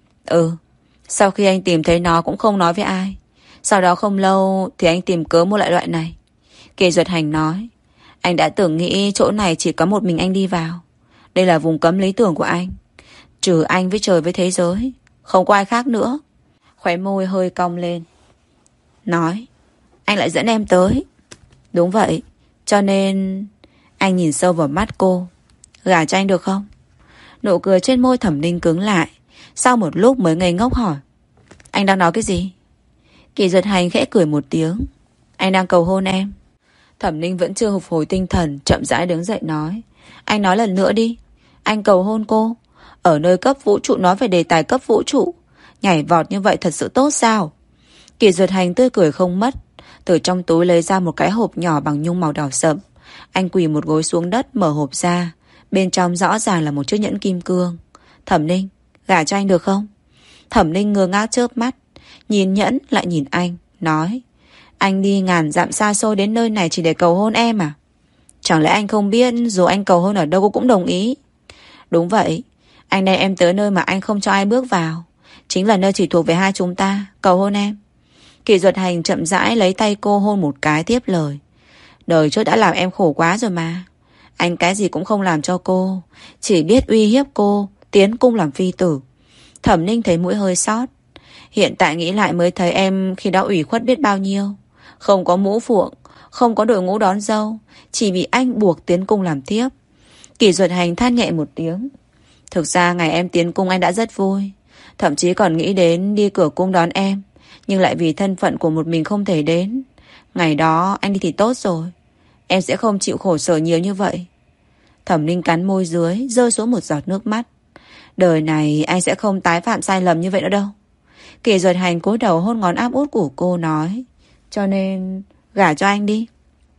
Sau khi anh tìm thấy nó cũng không nói với ai. Sau đó không lâu thì anh tìm cớ mua lại loại này. Kỳ Duật Hành nói. Anh đã tưởng nghĩ chỗ này chỉ có một mình anh đi vào. Đây là vùng cấm lý tưởng của anh. Trừ anh với trời với thế giới, không có ai khác nữa. Khóe môi hơi cong lên, nói. Anh lại dẫn em tới. Đúng vậy, cho nên... Anh nhìn sâu vào mắt cô. Gả cho anh được không? Nụ cười trên môi Thẩm Ninh cứng lại. Sau một lúc mới ngây ngốc hỏi. Anh đang nói cái gì? Kỳ Duật Hành khẽ cười một tiếng. Anh đang cầu hôn em. Thẩm Ninh vẫn chưa phục hồi tinh thần, chậm rãi đứng dậy nói. Anh nói lần nữa đi. Anh cầu hôn cô. Ở nơi cấp vũ trụ nói về đề tài cấp vũ trụ. Nhảy vọt như vậy thật sự tốt sao? Kỳ Duật Hành tươi cười không mất. Từ trong túi lấy ra một cái hộp nhỏ bằng nhung màu đỏ sậm. Anh quỳ một gối xuống đất mở hộp ra. Bên trong rõ ràng là một chiếc nhẫn kim cương. Thẩm Ninh, gả cho anh được không? Thẩm Ninh ngơ ngác chớp mắt, nhìn nhẫn lại nhìn anh, nói. Anh đi ngàn dặm xa xôi đến nơi này chỉ để cầu hôn em à? Chẳng lẽ anh không biết dù anh cầu hôn ở đâu cô cũng đồng ý? Đúng vậy, anh đem em tới nơi mà anh không cho ai bước vào. Chính là nơi chỉ thuộc về hai chúng ta. Cầu hôn em. Kỳ Duật Hành chậm rãi lấy tay cô hôn một cái tiếp lời. Đời trước đã làm em khổ quá rồi mà. Anh cái gì cũng không làm cho cô, chỉ biết uy hiếp cô, tiến cung làm phi tử. Thẩm Ninh thấy mũi hơi xót. Hiện tại nghĩ lại mới thấy em khi đó ủy khuất biết bao nhiêu. Không có mũ phượng, không có đội ngũ đón dâu, chỉ bị anh buộc tiến cung làm tiếp. Kỳ Duật Hành than nhẹ một tiếng. Thực ra ngày em tiến cung anh đã rất vui, thậm chí còn nghĩ đến đi cửa cung đón em. Nhưng lại vì thân phận của một mình không thể đến. Ngày đó anh đi thì tốt rồi, em sẽ không chịu khổ sở nhiều như vậy. Thẩm Ninh cắn môi dưới, rơi xuống một giọt nước mắt. Đời này anh sẽ không tái phạm sai lầm như vậy nữa đâu. Kỳ Duật Hành cúi đầu hôn ngón áp út của cô, nói. Cho nên gả cho anh đi.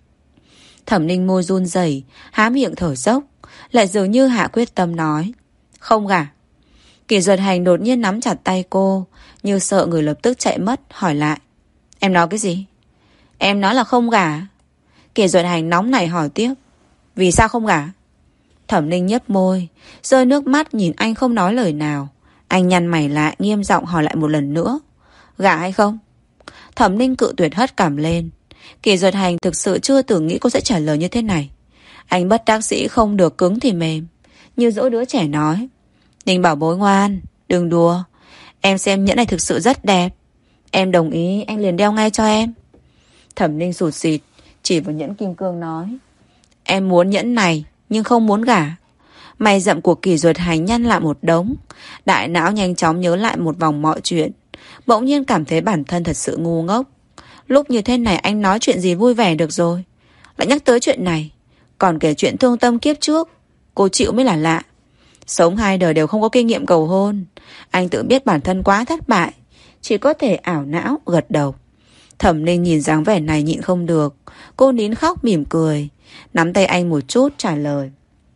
Thẩm Ninh môi run rẩy, há miệng thở dốc, lại dường như hạ quyết tâm nói. Không gả. Kỳ Duật Hành đột nhiên nắm chặt tay cô, như sợ người lập tức chạy mất, hỏi lại. Em nói cái gì? Em nói là không gả. Kỳ Duật Hành nóng nảy hỏi tiếp. Vì sao không gả? Thẩm Ninh nhếch môi, rơi nước mắt nhìn anh không nói lời nào. Anh nhăn mày lại, nghiêm giọng hỏi lại một lần nữa. Gả hay không? Thẩm Ninh cự tuyệt hất cằm lên. Kỳ Duật Hành thực sự chưa từng nghĩ cô sẽ trả lời như thế này. Anh bất đắc dĩ không được cứng thì mềm, như dỗ đứa trẻ nói. Ninh bảo bối ngoan, đừng đùa. Em xem nhẫn này thực sự rất đẹp. Em đồng ý anh liền đeo ngay cho em. Thẩm Ninh sụt sịt, chỉ vào nhẫn kim cương nói. Em muốn nhẫn này, nhưng không muốn gả. Mày rậm của Kỳ Duật Hành nhăn lại một đống. Đại não nhanh chóng nhớ lại một vòng mọi chuyện. Bỗng nhiên cảm thấy bản thân thật sự ngu ngốc. Lúc như thế này anh nói chuyện gì vui vẻ được rồi, lại nhắc tới chuyện này. Còn kể chuyện thương tâm kiếp trước, cô chịu mới là lạ. Sống hai đời đều không có kinh nghiệm cầu hôn. Anh tự biết bản thân quá thất bại, chỉ có thể ảo não gật đầu. Thẩm Ninh nhìn dáng vẻ này nhịn không được. Cô nín khóc mỉm cười, nắm tay anh một chút trả lời.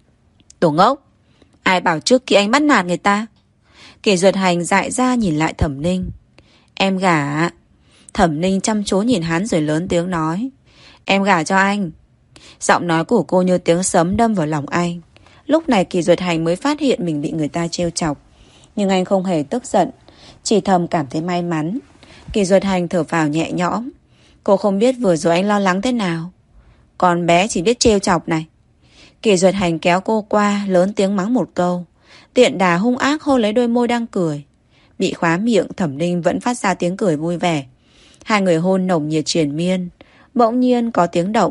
Đồ ngốc, ai bảo trước khi anh bắt nạt người ta? Kỳ Duật Hành dại ra nhìn lại Thẩm Ninh. Em gả. Thẩm Ninh chăm chú nhìn hắn rồi lớn tiếng nói. Em gả cho anh. Giọng nói của cô như tiếng sấm đâm vào lòng anh, Lúc này Kỳ Duật Hành mới phát hiện mình bị người ta trêu chọc. Nhưng anh không hề tức giận, chỉ thầm cảm thấy may mắn. Kỳ Duật Hành thở phào nhẹ nhõm. Cô không biết vừa rồi anh lo lắng thế nào. Con bé chỉ biết trêu chọc này. Kỳ Duật Hành kéo cô qua, lớn tiếng mắng một câu. Tiện đà hung ác hôn lấy đôi môi đang cười. Bị khóa miệng, Thẩm Ninh vẫn phát ra tiếng cười vui vẻ. Hai người hôn nồng nhiệt triền miên. Bỗng nhiên có tiếng động.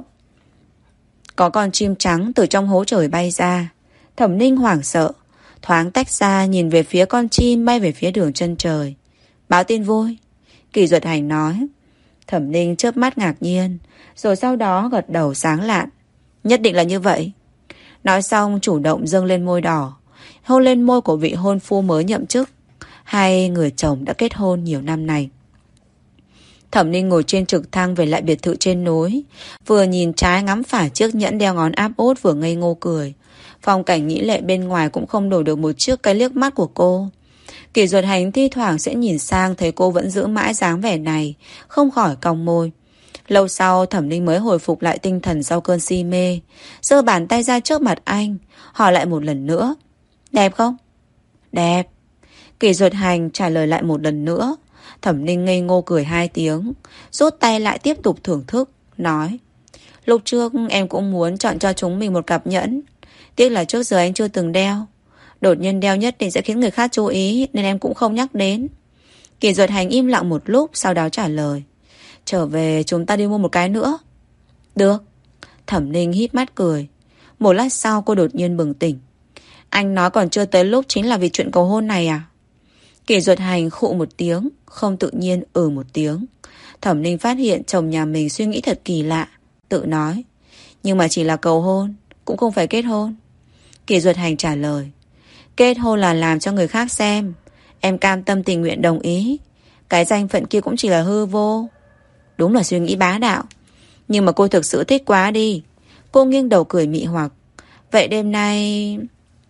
Có con chim trắng từ trong hố trời bay ra. Thẩm Ninh hoảng sợ, thoáng tách ra nhìn về phía con chim bay về phía đường chân trời. Báo tin vui, Kỳ Duật Hành nói. Thẩm Ninh chớp mắt ngạc nhiên, rồi sau đó gật đầu sáng lạn. Nhất định là như vậy. Nói xong chủ động dâng lên môi đỏ, hôn lên môi của vị hôn phu mới nhậm chức, hai người chồng đã kết hôn nhiều năm này. Thẩm Ninh ngồi trên trực thăng về lại biệt thự trên núi, vừa nhìn trái ngắm phải chiếc nhẫn đeo ngón áp út, vừa ngây ngô cười. Phong cảnh mỹ lệ bên ngoài cũng không đổi được một chiếc cái liếc mắt của cô. Kỳ Duật Hành thi thoảng sẽ nhìn sang, thấy cô vẫn giữ mãi dáng vẻ này, không khỏi cong môi. Lâu sau Thẩm Ninh mới hồi phục lại tinh thần sau cơn si mê, giơ bàn tay ra trước mặt anh, hỏi lại một lần nữa. Đẹp không? Đẹp. Kỳ Duật Hành trả lời lại một lần nữa. Thẩm Ninh ngây ngô cười hai tiếng, rút tay lại tiếp tục thưởng thức, nói. Lúc trước em cũng muốn chọn cho chúng mình một cặp nhẫn, tiếc là trước giờ anh chưa từng đeo. Đột nhiên đeo nhất định sẽ khiến người khác chú ý, nên em cũng không nhắc đến. Kỳ Duật Hành im lặng một lúc, sau đó trả lời. Trở về chúng ta đi mua một cái nữa. Được. Thẩm Ninh híp mắt cười. Một lát sau cô đột nhiên bừng tỉnh. Anh nói còn chưa tới lúc chính là vì chuyện cầu hôn này à? Kỳ Duật Hành khụ một tiếng, không tự nhiên một tiếng. Thẩm Ninh phát hiện chồng nhà mình suy nghĩ thật kỳ lạ, tự nói. Nhưng mà chỉ là cầu hôn, cũng không phải kết hôn. Kỳ Duật Hành trả lời. Kết hôn là làm cho người khác xem. Em cam tâm tình nguyện đồng ý. Cái danh phận kia cũng chỉ là hư vô. Đúng là suy nghĩ bá đạo. Nhưng mà cô thực sự thích quá đi. Cô nghiêng đầu cười mị hoặc. Vậy đêm nay...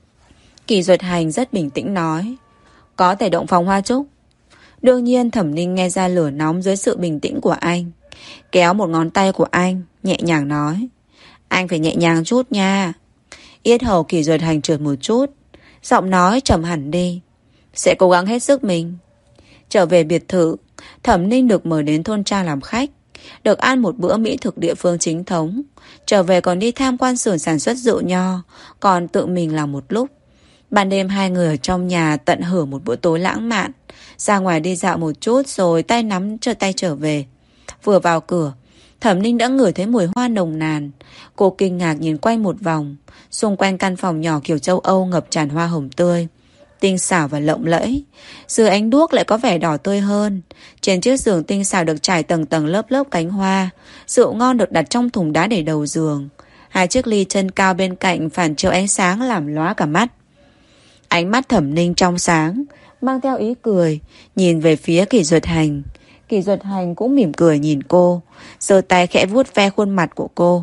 Kỳ Duật Hành rất bình tĩnh nói. Có thể động phòng hoa trúc. Đương nhiên Thẩm Ninh nghe ra lửa nóng dưới sự bình tĩnh của anh. Kéo một ngón tay của anh, nhẹ nhàng nói. Anh phải nhẹ nhàng chút nha. Yết hầu Kỳ Duật Hành trượt một chút, giọng nói trầm hẳn đi. Sẽ cố gắng hết sức mình. Trở về biệt thự, Thẩm Ninh được mời đến thôn trang làm khách, được ăn một bữa mỹ thực địa phương chính thống. Trở về còn đi tham quan xưởng sản xuất rượu nho, còn tự mình làm một lúc. Ban đêm hai người ở trong nhà tận hưởng một bữa tối lãng mạn. Ra ngoài đi dạo một chút rồi tay nắm tay trở về. Vừa vào cửa, Thẩm Ninh đã ngửi thấy mùi hoa nồng nàn. Cô kinh ngạc nhìn quanh một vòng. Xung quanh căn phòng nhỏ kiểu châu Âu ngập tràn hoa hồng tươi, tinh xảo và lộng lẫy. Dưới ánh đuốc lại có vẻ đỏ tươi hơn. Trên chiếc giường tinh xảo được trải tầng tầng lớp lớp cánh hoa. Rượu ngon được đặt trong thùng đá để đầu giường. Hai chiếc ly chân cao bên cạnh phản chiếu ánh sáng làm lóa cả mắt. Ánh mắt Thẩm Ninh trong sáng, mang theo ý cười, nhìn về phía Kỳ Duật Hành. Kỳ Duật Hành cũng mỉm cười nhìn cô, giơ tay khẽ vuốt ve khuôn mặt của cô.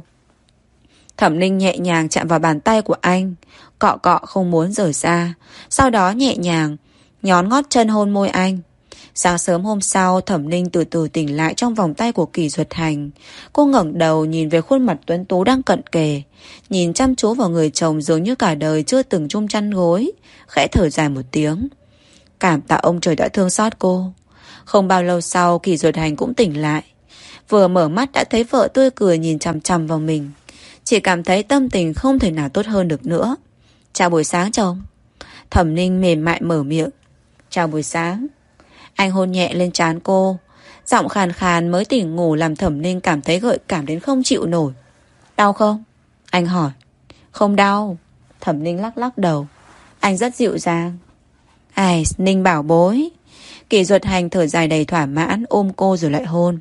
Thẩm Ninh nhẹ nhàng chạm vào bàn tay của anh, cọ cọ không muốn rời xa. Sau đó nhẹ nhàng nhón ngót chân hôn môi anh. Sáng sớm hôm sau, Thẩm Ninh từ từ tỉnh lại trong vòng tay của Kỳ Duật Hành. Cô ngẩng đầu nhìn về khuôn mặt tuấn tú đang cận kề, nhìn chăm chú vào người chồng dường như cả đời chưa từng chung chăn gối, khẽ thở dài một tiếng. Cảm tạ ông trời đã thương xót cô. Không bao lâu sau, Kỳ Duật Hành cũng tỉnh lại. Vừa mở mắt đã thấy vợ tươi cười nhìn chằm chằm vào mình. Chỉ cảm thấy tâm tình không thể nào tốt hơn được nữa. Chào buổi sáng chồng. Thẩm Ninh mềm mại mở miệng. Chào buổi sáng. Anh hôn nhẹ lên trán cô. Giọng khàn khàn mới tỉnh ngủ làm Thẩm Ninh cảm thấy gợi cảm đến không chịu nổi. Đau không? Anh hỏi. Không đau. Thẩm Ninh lắc lắc đầu. Anh rất dịu dàng. Ai, Ninh bảo bối. Kỳ Duật Hành thở dài đầy thỏa mãn, ôm cô rồi lại hôn.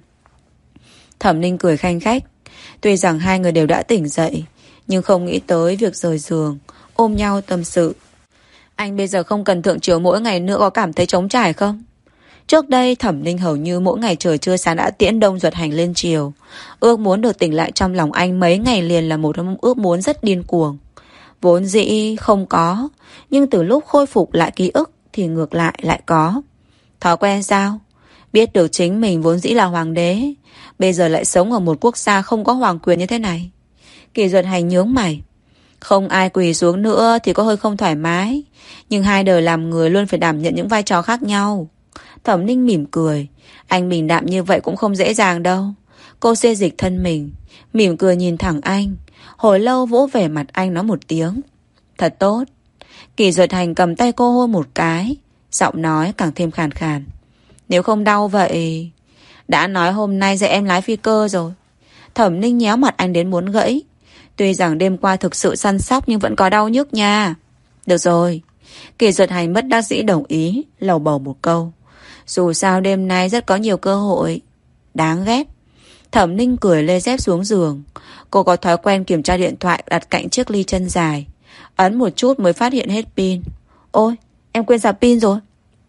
Thẩm Ninh cười khanh khách. Tuy rằng hai người đều đã tỉnh dậy, nhưng không nghĩ tới việc rời giường, ôm nhau tâm sự. Anh bây giờ không cần thượng chiều mỗi ngày nữa, có cảm thấy trống trải không? Trước đây Thẩm Ninh hầu như mỗi ngày trời chưa sáng đã tiễn Đông Duật Hành lên chiều. Ước muốn được tỉnh lại trong lòng anh mấy ngày liền là một ước muốn rất điên cuồng. Vốn dĩ không có, nhưng từ lúc khôi phục lại ký ức thì ngược lại có. Thói quen sao? Biết được chính mình vốn dĩ là hoàng đế, bây giờ lại sống ở một quốc gia không có hoàng quyền như thế này. Kỳ Duật Hành nhướng mày. Không ai quỳ xuống nữa thì có hơi không thoải mái. Nhưng hai đời làm người luôn phải đảm nhận những vai trò khác nhau. Thẩm Ninh mỉm cười. Anh bình đạm như vậy cũng không dễ dàng đâu. Cô xê dịch thân mình, mỉm cười nhìn thẳng anh. Hồi lâu vỗ về mặt anh nói một tiếng: thật tốt. Kỳ Duật Hành cầm tay cô hôn một cái, giọng nói càng thêm khàn khàn: nếu không đau vậy... Đã nói hôm nay dạy em lái phi cơ rồi. Thẩm Ninh nhéo mặt anh đến muốn gãy. Tuy rằng đêm qua thực sự săn sóc nhưng vẫn có đau nhức nha. Được rồi. Kỳ Duật Hành bất đắc dĩ đồng ý, lầu bầu một câu. Dù sao đêm nay rất có nhiều cơ hội. Đáng ghét. Thẩm Ninh cười lê dép xuống giường. Cô có thói quen kiểm tra điện thoại đặt cạnh chiếc ly chân dài. Ấn một chút mới phát hiện hết pin. Ôi, em quên sạc pin rồi.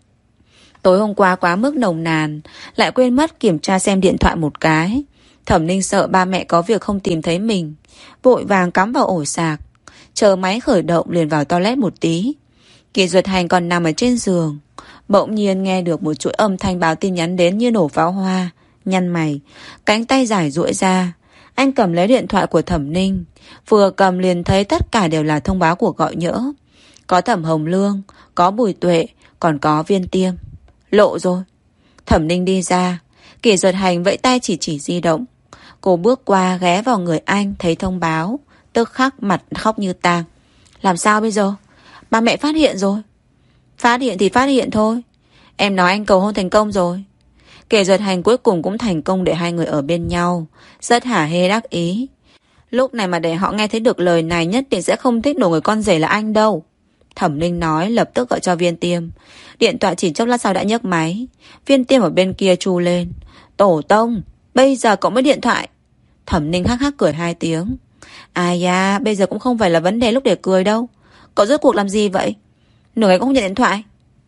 Tối hôm qua quá mức nồng nàn, lại quên mất kiểm tra xem điện thoại một cái. Thẩm Ninh sợ ba mẹ có việc không tìm thấy mình, vội vàng cắm vào ổ sạc. Chờ máy khởi động liền vào toilet một tí. Kỳ Duật Hành còn nằm ở trên giường, bỗng nhiên nghe được một chuỗi âm thanh báo tin nhắn đến như nổ pháo hoa. Nhăn mày, cánh tay dài duỗi ra. Anh cầm lấy điện thoại của Thẩm Ninh, vừa cầm liền thấy tất cả đều là thông báo cuộc gọi nhỡ. Có Thẩm Hồng Lương, có Bùi Tuệ, còn có Viên Tiêm. Lộ rồi. Thẩm Ninh đi ra. Kỳ Duật Hành vẫy tay chỉ di động. Cô bước qua ghé vào người anh, thấy thông báo, tức khắc mặt khóc như tang. Làm sao bây giờ? Ba mẹ phát hiện rồi. Phát hiện thì phát hiện thôi. Em nói anh cầu hôn thành công rồi. Kỳ Duật Hành cuối cùng cũng thành công để hai người ở bên nhau. Rất hả hê đắc ý. Lúc này mà để họ nghe thấy được lời này nhất định sẽ không thích nổi người con rể là anh đâu. Thẩm Ninh nói, lập tức gọi cho Viên Tiêm. Điện thoại chỉ chốc lát sau đã nhấc máy. Viên Tiêm ở bên kia tru lên. Tổ tông, bây giờ cậu mới điện thoại. Thẩm Ninh hắc hắc cười hai tiếng. Ai da, bây giờ cũng không phải là vấn đề lúc để cười đâu. Cậu rốt cuộc làm gì vậy? Nửa ngày cũng không nhận điện thoại.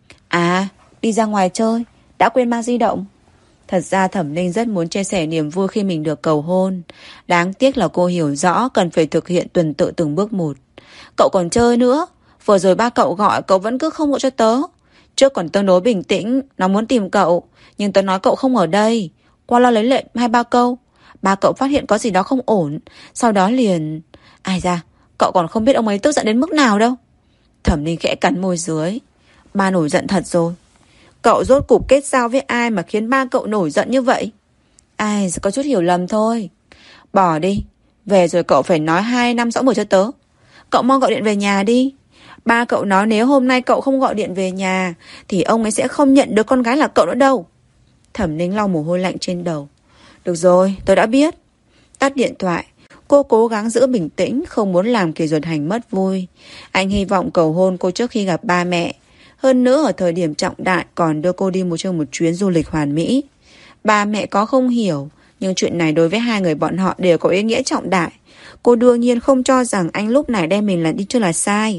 À, đi ra ngoài chơi, đã quên mang di động. Thật ra Thẩm Ninh rất muốn chia sẻ niềm vui khi mình được cầu hôn. Đáng tiếc là cô hiểu rõ cần phải thực hiện tuần tự từng bước một. Cậu còn chơi nữa. Vừa rồi ba cậu gọi cậu vẫn cứ không gọi cho tớ. Trước còn tương đối bình tĩnh, nó muốn tìm cậu, nhưng tớ nói cậu không ở đây. Qua lo lấy lệ 2-3 câu. Ba cậu phát hiện có gì đó không ổn, sau đó liền... Ai da, cậu còn không biết ông ấy tức giận đến mức nào đâu. Thẩm Ninh khẽ cắn môi dưới. Ba nổi giận thật rồi. Cậu rốt cuộc kết giao với ai mà khiến ba cậu nổi giận như vậy? Ai, có chút hiểu lầm thôi. Bỏ đi. Về rồi cậu phải nói 2 năm rõ mười cho tớ. Cậu mau gọi điện về nhà đi. Ba cậu nói nếu hôm nay cậu không gọi điện về nhà thì ông ấy sẽ không nhận được con gái là cậu nữa đâu. Thẩm Ninh lau mồ hôi lạnh trên đầu. Được rồi, tôi đã biết. Tắt điện thoại. Cô cố gắng giữ bình tĩnh, không muốn làm Kỳ Duật Hành mất vui. Anh hy vọng cầu hôn cô trước khi gặp ba mẹ. Hơn nữa ở thời điểm trọng đại còn đưa cô đi một chuyến du lịch hoàn mỹ. Ba mẹ có không hiểu, nhưng chuyện này đối với hai người bọn họ đều có ý nghĩa trọng đại. Cô đương nhiên không cho rằng anh lúc này đem mình đi chơi là sai.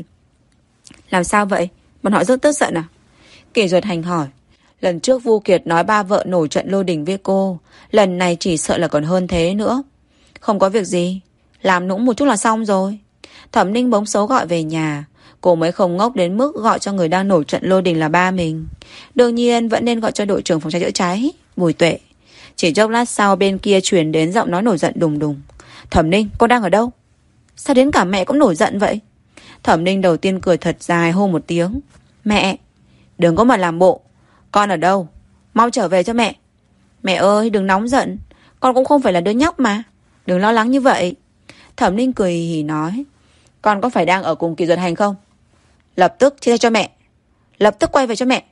Làm sao vậy? Bọn họ rất tức giận à? Kỳ Duật Hành hỏi. Lần trước Vu Kiệt nói ba vợ nổi trận lôi đình với cô. Lần này chỉ sợ là còn hơn thế nữa. Không có việc gì. Làm nũng một chút là xong rồi. Thẩm Ninh bóng xấu gọi về nhà. Cô mới không ngốc đến mức gọi cho người đang nổi trận lôi đình là ba mình. Đương nhiên vẫn nên gọi cho đội trưởng phòng cháy chữa cháy, Bùi Tuệ. Chỉ chốc lát sau bên kia truyền đến giọng nói nổi giận đùng đùng. Thẩm Ninh, con đang ở đâu? Sao đến cả mẹ cũng nổi giận vậy? Thẩm Ninh đầu tiên cười thật dài hô một tiếng. Mẹ, đừng có mà làm bộ. Con ở đâu? Mau trở về cho mẹ. Mẹ ơi, đừng nóng giận. Con cũng không phải là đứa nhóc mà. Đừng lo lắng như vậy. Thẩm Ninh cười hì nói. Con có phải đang ở cùng Kỳ Duật Hành không? Lập tức chia cho mẹ. Lập tức quay về cho mẹ.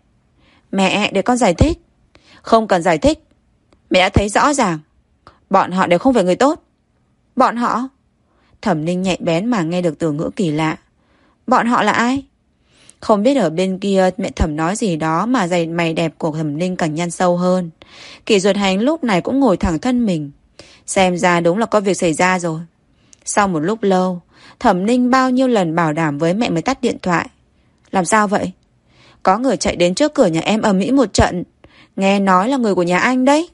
Mẹ, để con giải thích. Không cần giải thích. Mẹ đã thấy rõ ràng. Bọn họ đều không phải người tốt. Bọn họ? Thẩm Ninh nhạy bén mà nghe được từ ngữ kỳ lạ. Bọn họ là ai? Không biết ở bên kia mẹ Thẩm nói gì đó mà dày mày đẹp của Thẩm Ninh càng nhăn sâu hơn. Kỳ Duật Hành lúc này cũng ngồi thẳng thân mình. Xem ra đúng là có việc xảy ra rồi. Sau một lúc lâu, Thẩm Ninh bao nhiêu lần bảo đảm với mẹ mới tắt điện thoại. Làm sao vậy? Có người chạy đến trước cửa nhà em ầm ĩ một trận. Nghe nói là người của nhà anh đấy.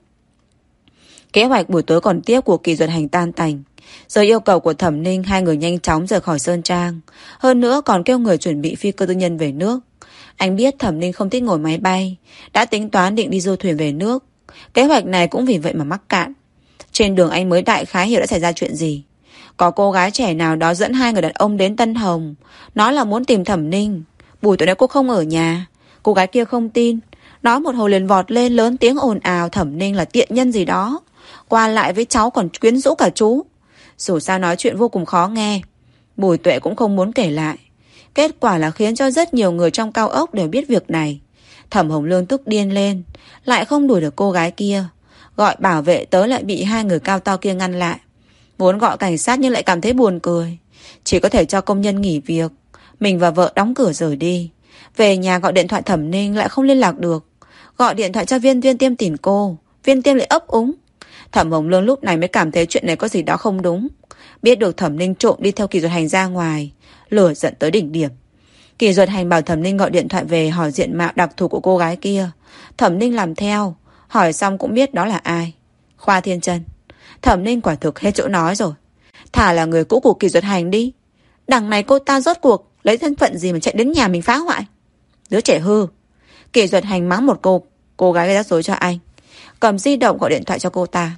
Kế hoạch buổi tối còn tiếp của Kỳ Duật Hành tan tành. Giờ yêu cầu của Thẩm Ninh hai người nhanh chóng rời khỏi Sơn Trang. Hơn nữa còn kêu người chuẩn bị phi cơ tư nhân về nước. Anh biết Thẩm Ninh không thích ngồi máy bay, đã tính toán định đi du thuyền về nước. Kế hoạch này cũng vì vậy mà mắc cạn. Trên đường anh mới đại khái hiểu đã xảy ra chuyện gì. Có cô gái trẻ nào đó dẫn hai người đàn ông đến Tân Hồng, nói là muốn tìm Thẩm Ninh. Buổi tối nay cô không ở nhà. Cô gái kia không tin, nói một hồi liền vọt lên lớn tiếng ồn ào Thẩm Ninh là tiện nhân gì đó, qua lại với cháu còn quyến rũ cả chú. Dù sao nói chuyện vô cùng khó nghe. Bùi Tuệ cũng không muốn kể lại. Kết quả là khiến cho rất nhiều người trong cao ốc đều biết việc này. Thẩm Hồng Lương tức điên lên, lại không đuổi được cô gái kia. Gọi bảo vệ tới lại bị hai người cao to kia ngăn lại. Muốn gọi cảnh sát nhưng lại cảm thấy buồn cười. Chỉ có thể cho công nhân nghỉ việc. Mình và vợ đóng cửa rời đi. Về nhà gọi điện thoại Thẩm Ninh lại không liên lạc được. Gọi điện thoại cho Viên Tiêm tìm cô. Viên Tiêm lại ấp úng. Thẩm Hồng Lương lúc này mới cảm thấy chuyện này có gì đó không đúng. Biết được Thẩm Ninh trộm đi theo Kỳ Duật Hành ra ngoài, lửa giận tới đỉnh điểm. Kỳ Duật Hành bảo Thẩm Ninh gọi điện thoại về hỏi diện mạo đặc thù của cô gái kia. Thẩm Ninh làm theo. Hỏi xong cũng biết đó là ai. Khoa Thiên Chân. Thẩm Ninh quả thực hết chỗ nói rồi. Thả là người cũ của Kỳ Duật Hành đi. Đằng này cô ta rốt cuộc lấy thân phận gì mà chạy đến nhà mình phá hoại. Đứa trẻ hư. Kỳ Duật Hành mắng một câu, cô gái gây rắc rối cho anh. Cầm di động gọi điện thoại cho cô ta.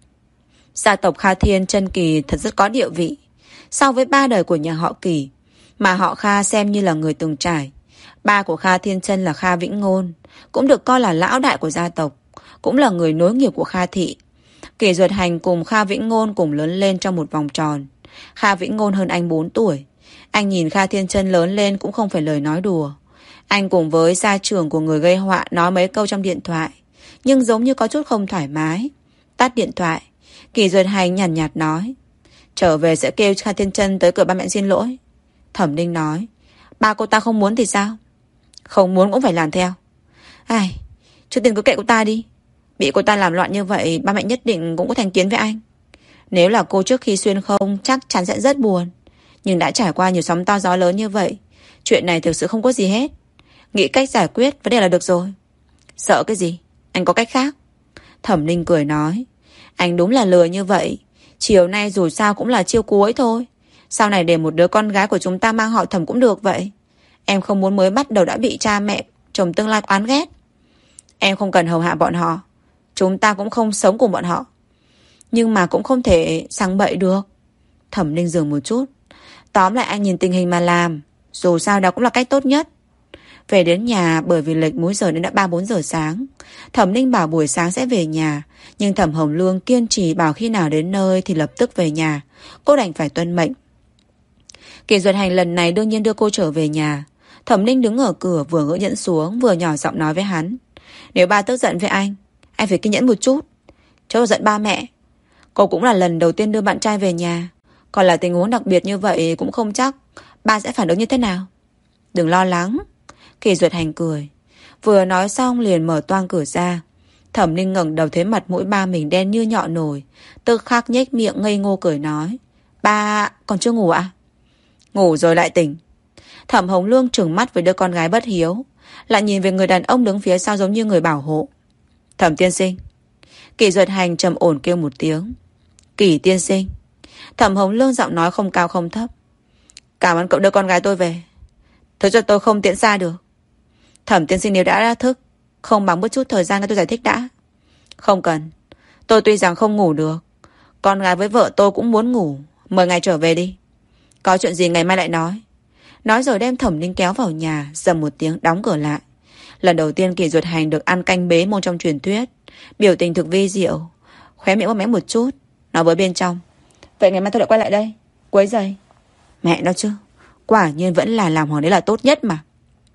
Gia tộc Kha Thiên Chân Kỳ thật rất có địa vị. So với ba đời của nhà họ Kỳ, mà họ Kha xem như là người từng trải. Ba của Kha Thiên Chân là Kha Vĩnh Ngôn, cũng được coi là lão đại của gia tộc, cũng là người nối nghiệp của Kha Thị. Kỳ Duật Hành cùng Kha Vĩnh Ngôn cùng lớn lên trong một vòng tròn. Kha Vĩnh Ngôn hơn anh 4 tuổi. Anh nhìn Kha Thiên Chân lớn lên cũng không phải lời nói đùa. Anh cùng với gia trưởng của người gây họa nói mấy câu trong điện thoại, nhưng giống như có chút không thoải mái. Tắt điện thoại, Kỳ Duật Hành nhàn nhạt nói, trở về sẽ kêu Kha Thiên Chân tới cửa ba mẹ xin lỗi. Thẩm Ninh nói, ba cô ta không muốn thì sao? Không muốn cũng phải làm theo. Ai, trước tiên cứ kệ cô ta đi. Bị cô ta làm loạn như vậy, ba mẹ nhất định cũng có thành kiến với anh. Nếu là cô trước khi xuyên không, chắc chắn sẽ rất buồn. Nhưng đã trải qua nhiều sóng to gió lớn như vậy, chuyện này thực sự không có gì hết. Nghĩ cách giải quyết vấn đề là được rồi. Sợ cái gì? Anh có cách khác. Thẩm Ninh cười nói, anh đúng là lừa như vậy. Chiều nay dù sao cũng là chiêu cuối thôi. Sau này để một đứa con gái của chúng ta mang họ Thẩm cũng được vậy. Em không muốn mới bắt đầu đã bị cha mẹ chồng tương lai oán ghét. Em không cần hầu hạ bọn họ. Chúng ta cũng không sống cùng bọn họ. Nhưng mà cũng không thể sang bậy được. Thẩm Ninh dừng một chút. Tóm lại anh nhìn tình hình mà làm. Dù sao đó cũng là cách tốt nhất. Về đến nhà bởi vì lệch múi giờ nên đã 3-4 giờ sáng. Thẩm Ninh bảo buổi sáng sẽ về nhà, nhưng Thẩm Hồng Lương kiên trì bảo khi nào đến nơi thì lập tức về nhà. Cô đành phải tuân mệnh. Kỳ Duật Hành lần này đương nhiên đưa cô trở về nhà. Thẩm Ninh đứng ở cửa vừa gỡ nhẫn xuống vừa nhỏ giọng nói với hắn, nếu ba tức giận với anh phải kiên nhẫn một chút. Cháu giận ba mẹ. Cô cũng là lần đầu tiên đưa bạn trai về nhà, còn là tình huống đặc biệt như vậy cũng không chắc ba sẽ phản ứng như thế nào. Đừng lo lắng. Kỳ Duật Hành cười. Vừa nói xong liền mở toang cửa ra. Thẩm Ninh ngẩng đầu thấy mặt mũi ba mình đen như nhọ nồi, tức khắc nhếch miệng ngây ngô cười nói, ba còn chưa ngủ à? Ngủ rồi lại tỉnh. Thẩm Hồng Lương trừng mắt với đứa con gái bất hiếu, lại nhìn về người đàn ông đứng phía sau giống như người bảo hộ. Thẩm tiên sinh. Kỳ Duật Hành trầm ổn kêu một tiếng. Kỳ tiên sinh. Thẩm Hồng Lương giọng nói không cao không thấp. Cảm ơn cậu đưa con gái tôi về. Thứ cho tôi không tiễn xa được. Thẩm tiên sinh nếu đã thức, không bằng một chút thời gian cho tôi giải thích đã. Không cần. Tôi tuy rằng không ngủ được, con gái với vợ tôi cũng muốn ngủ. Mời ngài trở về đi. Có chuyện gì ngày mai lại nói. Nói rồi đem Thẩm Ninh kéo vào nhà, dầm một tiếng đóng cửa lại. Lần đầu tiên Kỳ Duật Hành được ăn canh bế môn trong truyền thuyết. Biểu tình thực vi diệu, khóe miệng mém một chút, nói với bên trong, vậy ngày mai tôi lại quay lại đây quấy giày. Mẹ nó chứ, quả nhiên vẫn là làm hoàng đế là tốt nhất mà.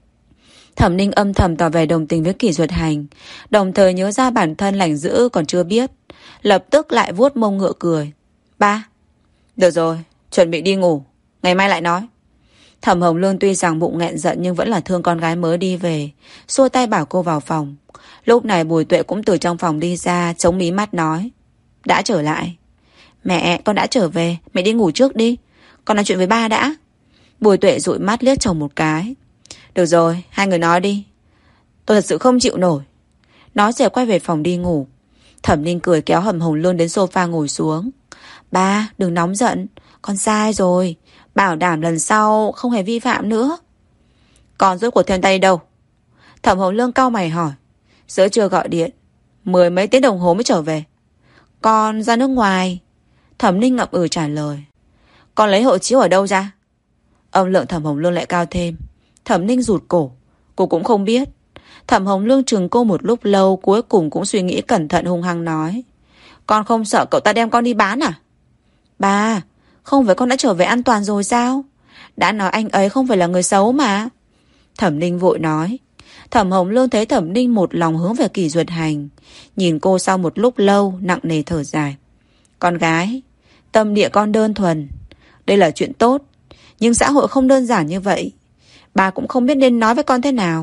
Thẩm Ninh âm thầm tỏ vẻ đồng tình với Kỳ Duật Hành, đồng thời nhớ ra bản thân lành dữ còn chưa biết, lập tức lại vuốt mông ngựa cười. Ba, được rồi, chuẩn bị đi ngủ, ngày mai lại nói. Thẩm Hồng Lương tuy rằng bụng nghẹn giận nhưng vẫn là thương con gái mới đi về, xua tay bảo cô vào phòng. Lúc này Bùi Tuệ cũng từ trong phòng đi ra, chống mí mắt nói, đã trở lại. Mẹ, con đã trở về, mẹ đi ngủ trước đi, con nói chuyện với ba đã. Bùi Tuệ dụi mắt liếc chồng một cái. Được rồi, hai người nói đi, tôi thật sự không chịu nổi. Nói rồi quay về phòng đi ngủ. Thẩm Ninh cười kéo Thẩm Hồng Lương đến sofa ngồi xuống. Ba, đừng nóng giận, con sai rồi, bảo đảm lần sau không hề vi phạm nữa. Con rốt cuộc thêm tay đâu? Thẩm Hồng Lương cau mày hỏi. Giữa trưa gọi điện, 10 mấy tiếng đồng hồ mới trở về. Con ra nước ngoài. Thẩm Ninh ngậm trả lời. Con lấy hộ chiếu ở đâu ra? Âm lượng Thẩm Hồng Lương lại cao thêm. Thẩm Ninh rụt cổ. Cô cũng không biết. Thẩm Hồng Lương chừng cô một lúc lâu, cuối cùng cũng suy nghĩ cẩn thận, hung hăng nói: Con không sợ cậu ta đem con đi bán à? Bà, không phải con đã trở về an toàn rồi sao? Đã nói anh ấy không phải là người xấu mà. Thẩm Ninh vội nói. Thẩm Hồng Lương thấy Thẩm Ninh một lòng hướng về Kỷ Duật Hành, nhìn cô sau một lúc lâu, nặng nề thở dài. Con gái, tâm địa con đơn thuần, đây là chuyện tốt, nhưng xã hội không đơn giản như vậy. Bà cũng không biết nên nói với con thế nào.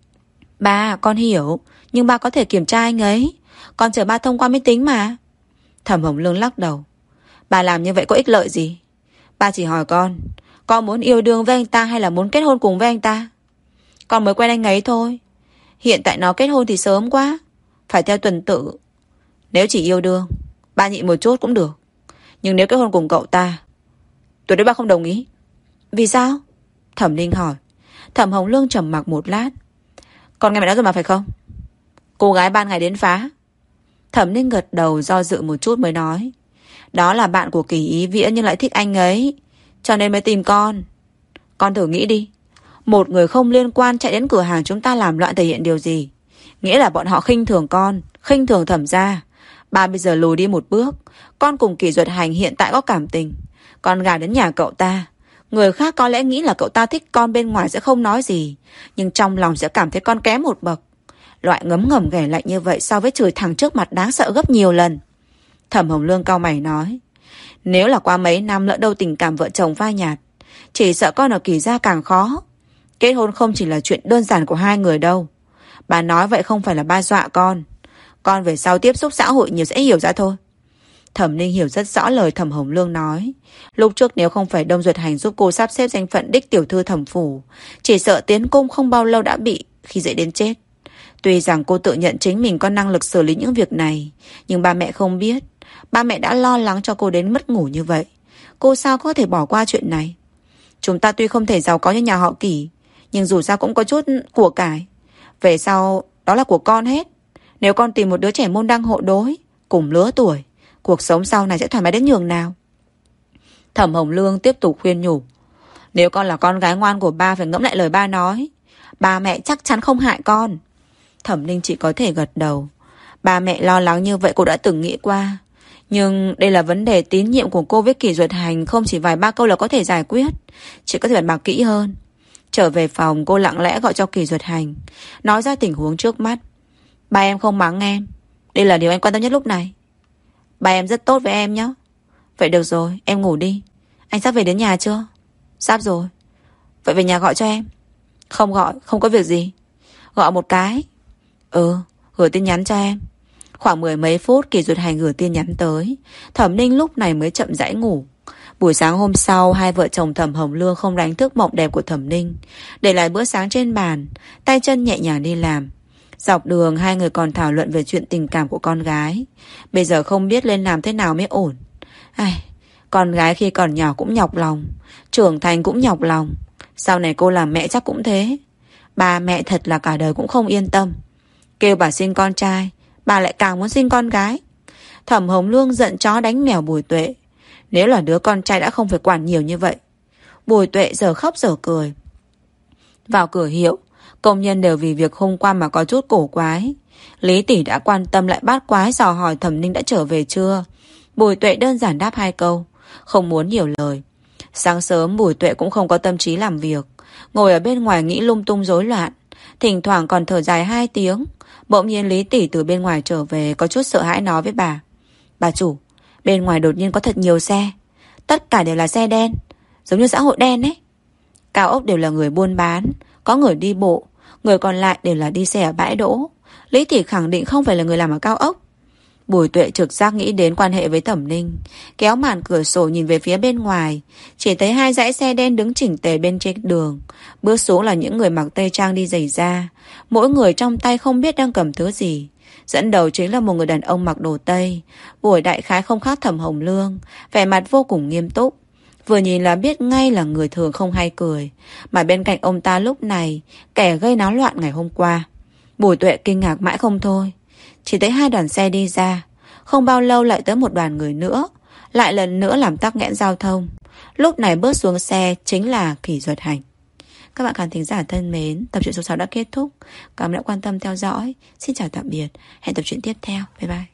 Ba, con hiểu, nhưng ba có thể kiểm tra anh ấy. Con chờ ba thông qua mới tính mà. Thẩm Hồng Lương lắc đầu. Bà làm như vậy có ích lợi gì? Ba chỉ hỏi con muốn yêu đương với anh ta hay là muốn kết hôn cùng với anh ta? Con mới quen anh ấy thôi. Hiện tại nó kết hôn thì sớm quá, phải theo tuần tự. Nếu chỉ yêu đương, ba nhịn một chút cũng được. Nhưng nếu kết hôn cùng cậu ta, tuyệt đối ba không đồng ý. Vì sao? Thẩm Ninh hỏi. Thẩm Hồng Lương trầm mặc một lát. Con nghe mẹ nói rồi mà phải không? Cô gái ban ngày đến phá. Thẩm Ninh gật đầu, do dự một chút mới nói. Đó là bạn của Kỳ Ý Viễn nhưng lại thích anh ấy, cho nên mới tìm con. Con thử nghĩ đi, một người không liên quan chạy đến cửa hàng chúng ta làm loạn thể hiện điều gì? Nghĩa là bọn họ khinh thường con, khinh thường Thẩm gia. Ba bây giờ lùi đi một bước. Con cùng Kỷ Duật Hành hiện tại có cảm tình, con gà đến nhà cậu ta. Người khác có lẽ nghĩ là cậu ta thích con, bên ngoài sẽ không nói gì, nhưng trong lòng sẽ cảm thấy con kém một bậc. Loại ngấm ngầm ghẻ lạnh như vậy so với chửi thẳng trước mặt đáng sợ gấp nhiều lần. Thẩm Hồng Lương cau mày nói. Nếu là qua mấy năm lỡ đâu tình cảm vợ chồng phai nhạt, chỉ sợ con ở Kỳ gia càng khó. Kết hôn không chỉ là chuyện đơn giản của hai người đâu. Bà nói vậy không phải là ba dọa con. Con về sau tiếp xúc xã hội nhiều sẽ hiểu ra thôi. Thẩm Ninh hiểu rất rõ lời Thẩm Hồng Lương nói. Lúc trước nếu không phải Đông Duật Hành giúp cô sắp xếp danh phận đích tiểu thư Thẩm phủ, chỉ sợ tiến cung không bao lâu đã bị khi dễ đến chết. Tuy rằng cô tự nhận chính mình có năng lực xử lý những việc này, nhưng ba mẹ không biết. Ba mẹ đã lo lắng cho cô đến mất ngủ như vậy. Cô sao có thể bỏ qua chuyện này? Chúng ta tuy không thể giàu có như nhà họ Kỷ, nhưng dù sao cũng có chút của cải. Về sau đó là của con hết. Nếu con tìm một đứa trẻ môn đăng hộ đối, cùng lứa tuổi, cuộc sống sau này sẽ thoải mái đến nhường nào. Thẩm Hồng Lương tiếp tục khuyên nhủ. Nếu con là con gái ngoan của ba, phải ngẫm lại lời ba nói. Ba mẹ chắc chắn không hại con. Thẩm Ninh chỉ có thể gật đầu. Ba mẹ lo lắng như vậy cô đã từng nghĩ qua. Nhưng đây là vấn đề tín nhiệm của cô với Kỷ Duật Hành, không chỉ vài ba câu là có thể giải quyết. Chỉ có thể bàn bạc kỹ hơn. Trở về phòng, cô lặng lẽ gọi cho Kỷ Duật Hành, nói ra tình huống trước mắt. Ba em không mắng em, đây là điều anh quan tâm nhất lúc này. Ba em rất tốt với em nhé. Vậy được rồi, em ngủ đi. Anh sắp về đến nhà chưa? Sắp rồi. Vậy về nhà gọi cho em. Không gọi, không có việc gì. Gọi một cái. Gửi tin nhắn cho em. Khoảng 10 mấy phút Kỷ Duật Hành gửi tin nhắn tới. Thẩm Ninh lúc này mới chậm rãi ngủ. Buổi sáng hôm sau, hai vợ chồng Thẩm Hồng Lương không đánh thức mộng đẹp của Thẩm Ninh, để lại bữa sáng trên bàn, tay chân nhẹ nhàng đi làm. Dọc đường hai người còn thảo luận về chuyện tình cảm của con gái. Bây giờ không biết lên làm thế nào mới ổn. Con gái khi còn nhỏ cũng nhọc lòng, trưởng thành cũng nhọc lòng. Sau này cô làm mẹ chắc cũng thế. Ba mẹ thật là cả đời cũng không yên tâm. Kêu bà sinh con trai, bà lại càng muốn sinh con gái. Thẩm Hồng Lương giận chó đánh mèo Bùi Tuệ. Nếu là đứa con trai đã không phải quản nhiều như vậy. Bùi Tuệ giờ khóc giờ cười. Vào cửa hiệu, công nhân đều vì việc hôm qua mà có chút cổ quái. Lý tỷ đã quan tâm lại bát quái dò hỏi Thẩm Ninh đã trở về chưa. Bùi Tuệ đơn giản đáp 2 câu, không muốn nhiều lời. Sáng sớm Bùi Tuệ cũng không có tâm trí làm việc, ngồi ở bên ngoài nghĩ lung tung rối loạn, thỉnh thoảng còn thở dài 2 tiếng. Bỗng nhiên Lý tỷ từ bên ngoài trở về, có chút sợ hãi nói với bà. Bà chủ, bên ngoài đột nhiên có thật nhiều xe. Tất cả đều là xe đen, giống như xã hội đen ấy. Cao ốc đều là người buôn bán, có người đi bộ, người còn lại đều là đi xe ở bãi đỗ. Lý tỷ khẳng định không phải là người làm ở cao ốc. Bùi Tuệ trực giác nghĩ đến quan hệ với Thẩm Ninh, kéo màn cửa sổ nhìn về phía bên ngoài, chỉ thấy 2 dãy xe đen đứng chỉnh tề bên trên đường. Bước xuống là những người mặc tây trang đi giày da, mỗi người trong tay không biết đang cầm thứ gì. Dẫn đầu chính là một người đàn ông mặc đồ tây, buổi đại khái không khác Thẩm Hồng Lương, vẻ mặt vô cùng nghiêm túc. Vừa nhìn là biết ngay là người thường không hay cười. Mà bên cạnh ông ta lúc này, kẻ gây náo loạn ngày hôm qua. Bùi Tuệ kinh ngạc mãi không thôi. Chỉ thấy 2 đoàn xe đi ra, không bao lâu lại tới một đoàn người nữa, lại lần nữa làm tắc nghẽn giao thông. Lúc này bước xuống xe chính là Kỷ Duật Hành. Các bạn khán thính giả thân mến, tập truyện số 6 đã kết thúc. Cảm ơn đã quan tâm theo dõi. Xin chào tạm biệt. Hẹn tập truyện tiếp theo. Bye bye.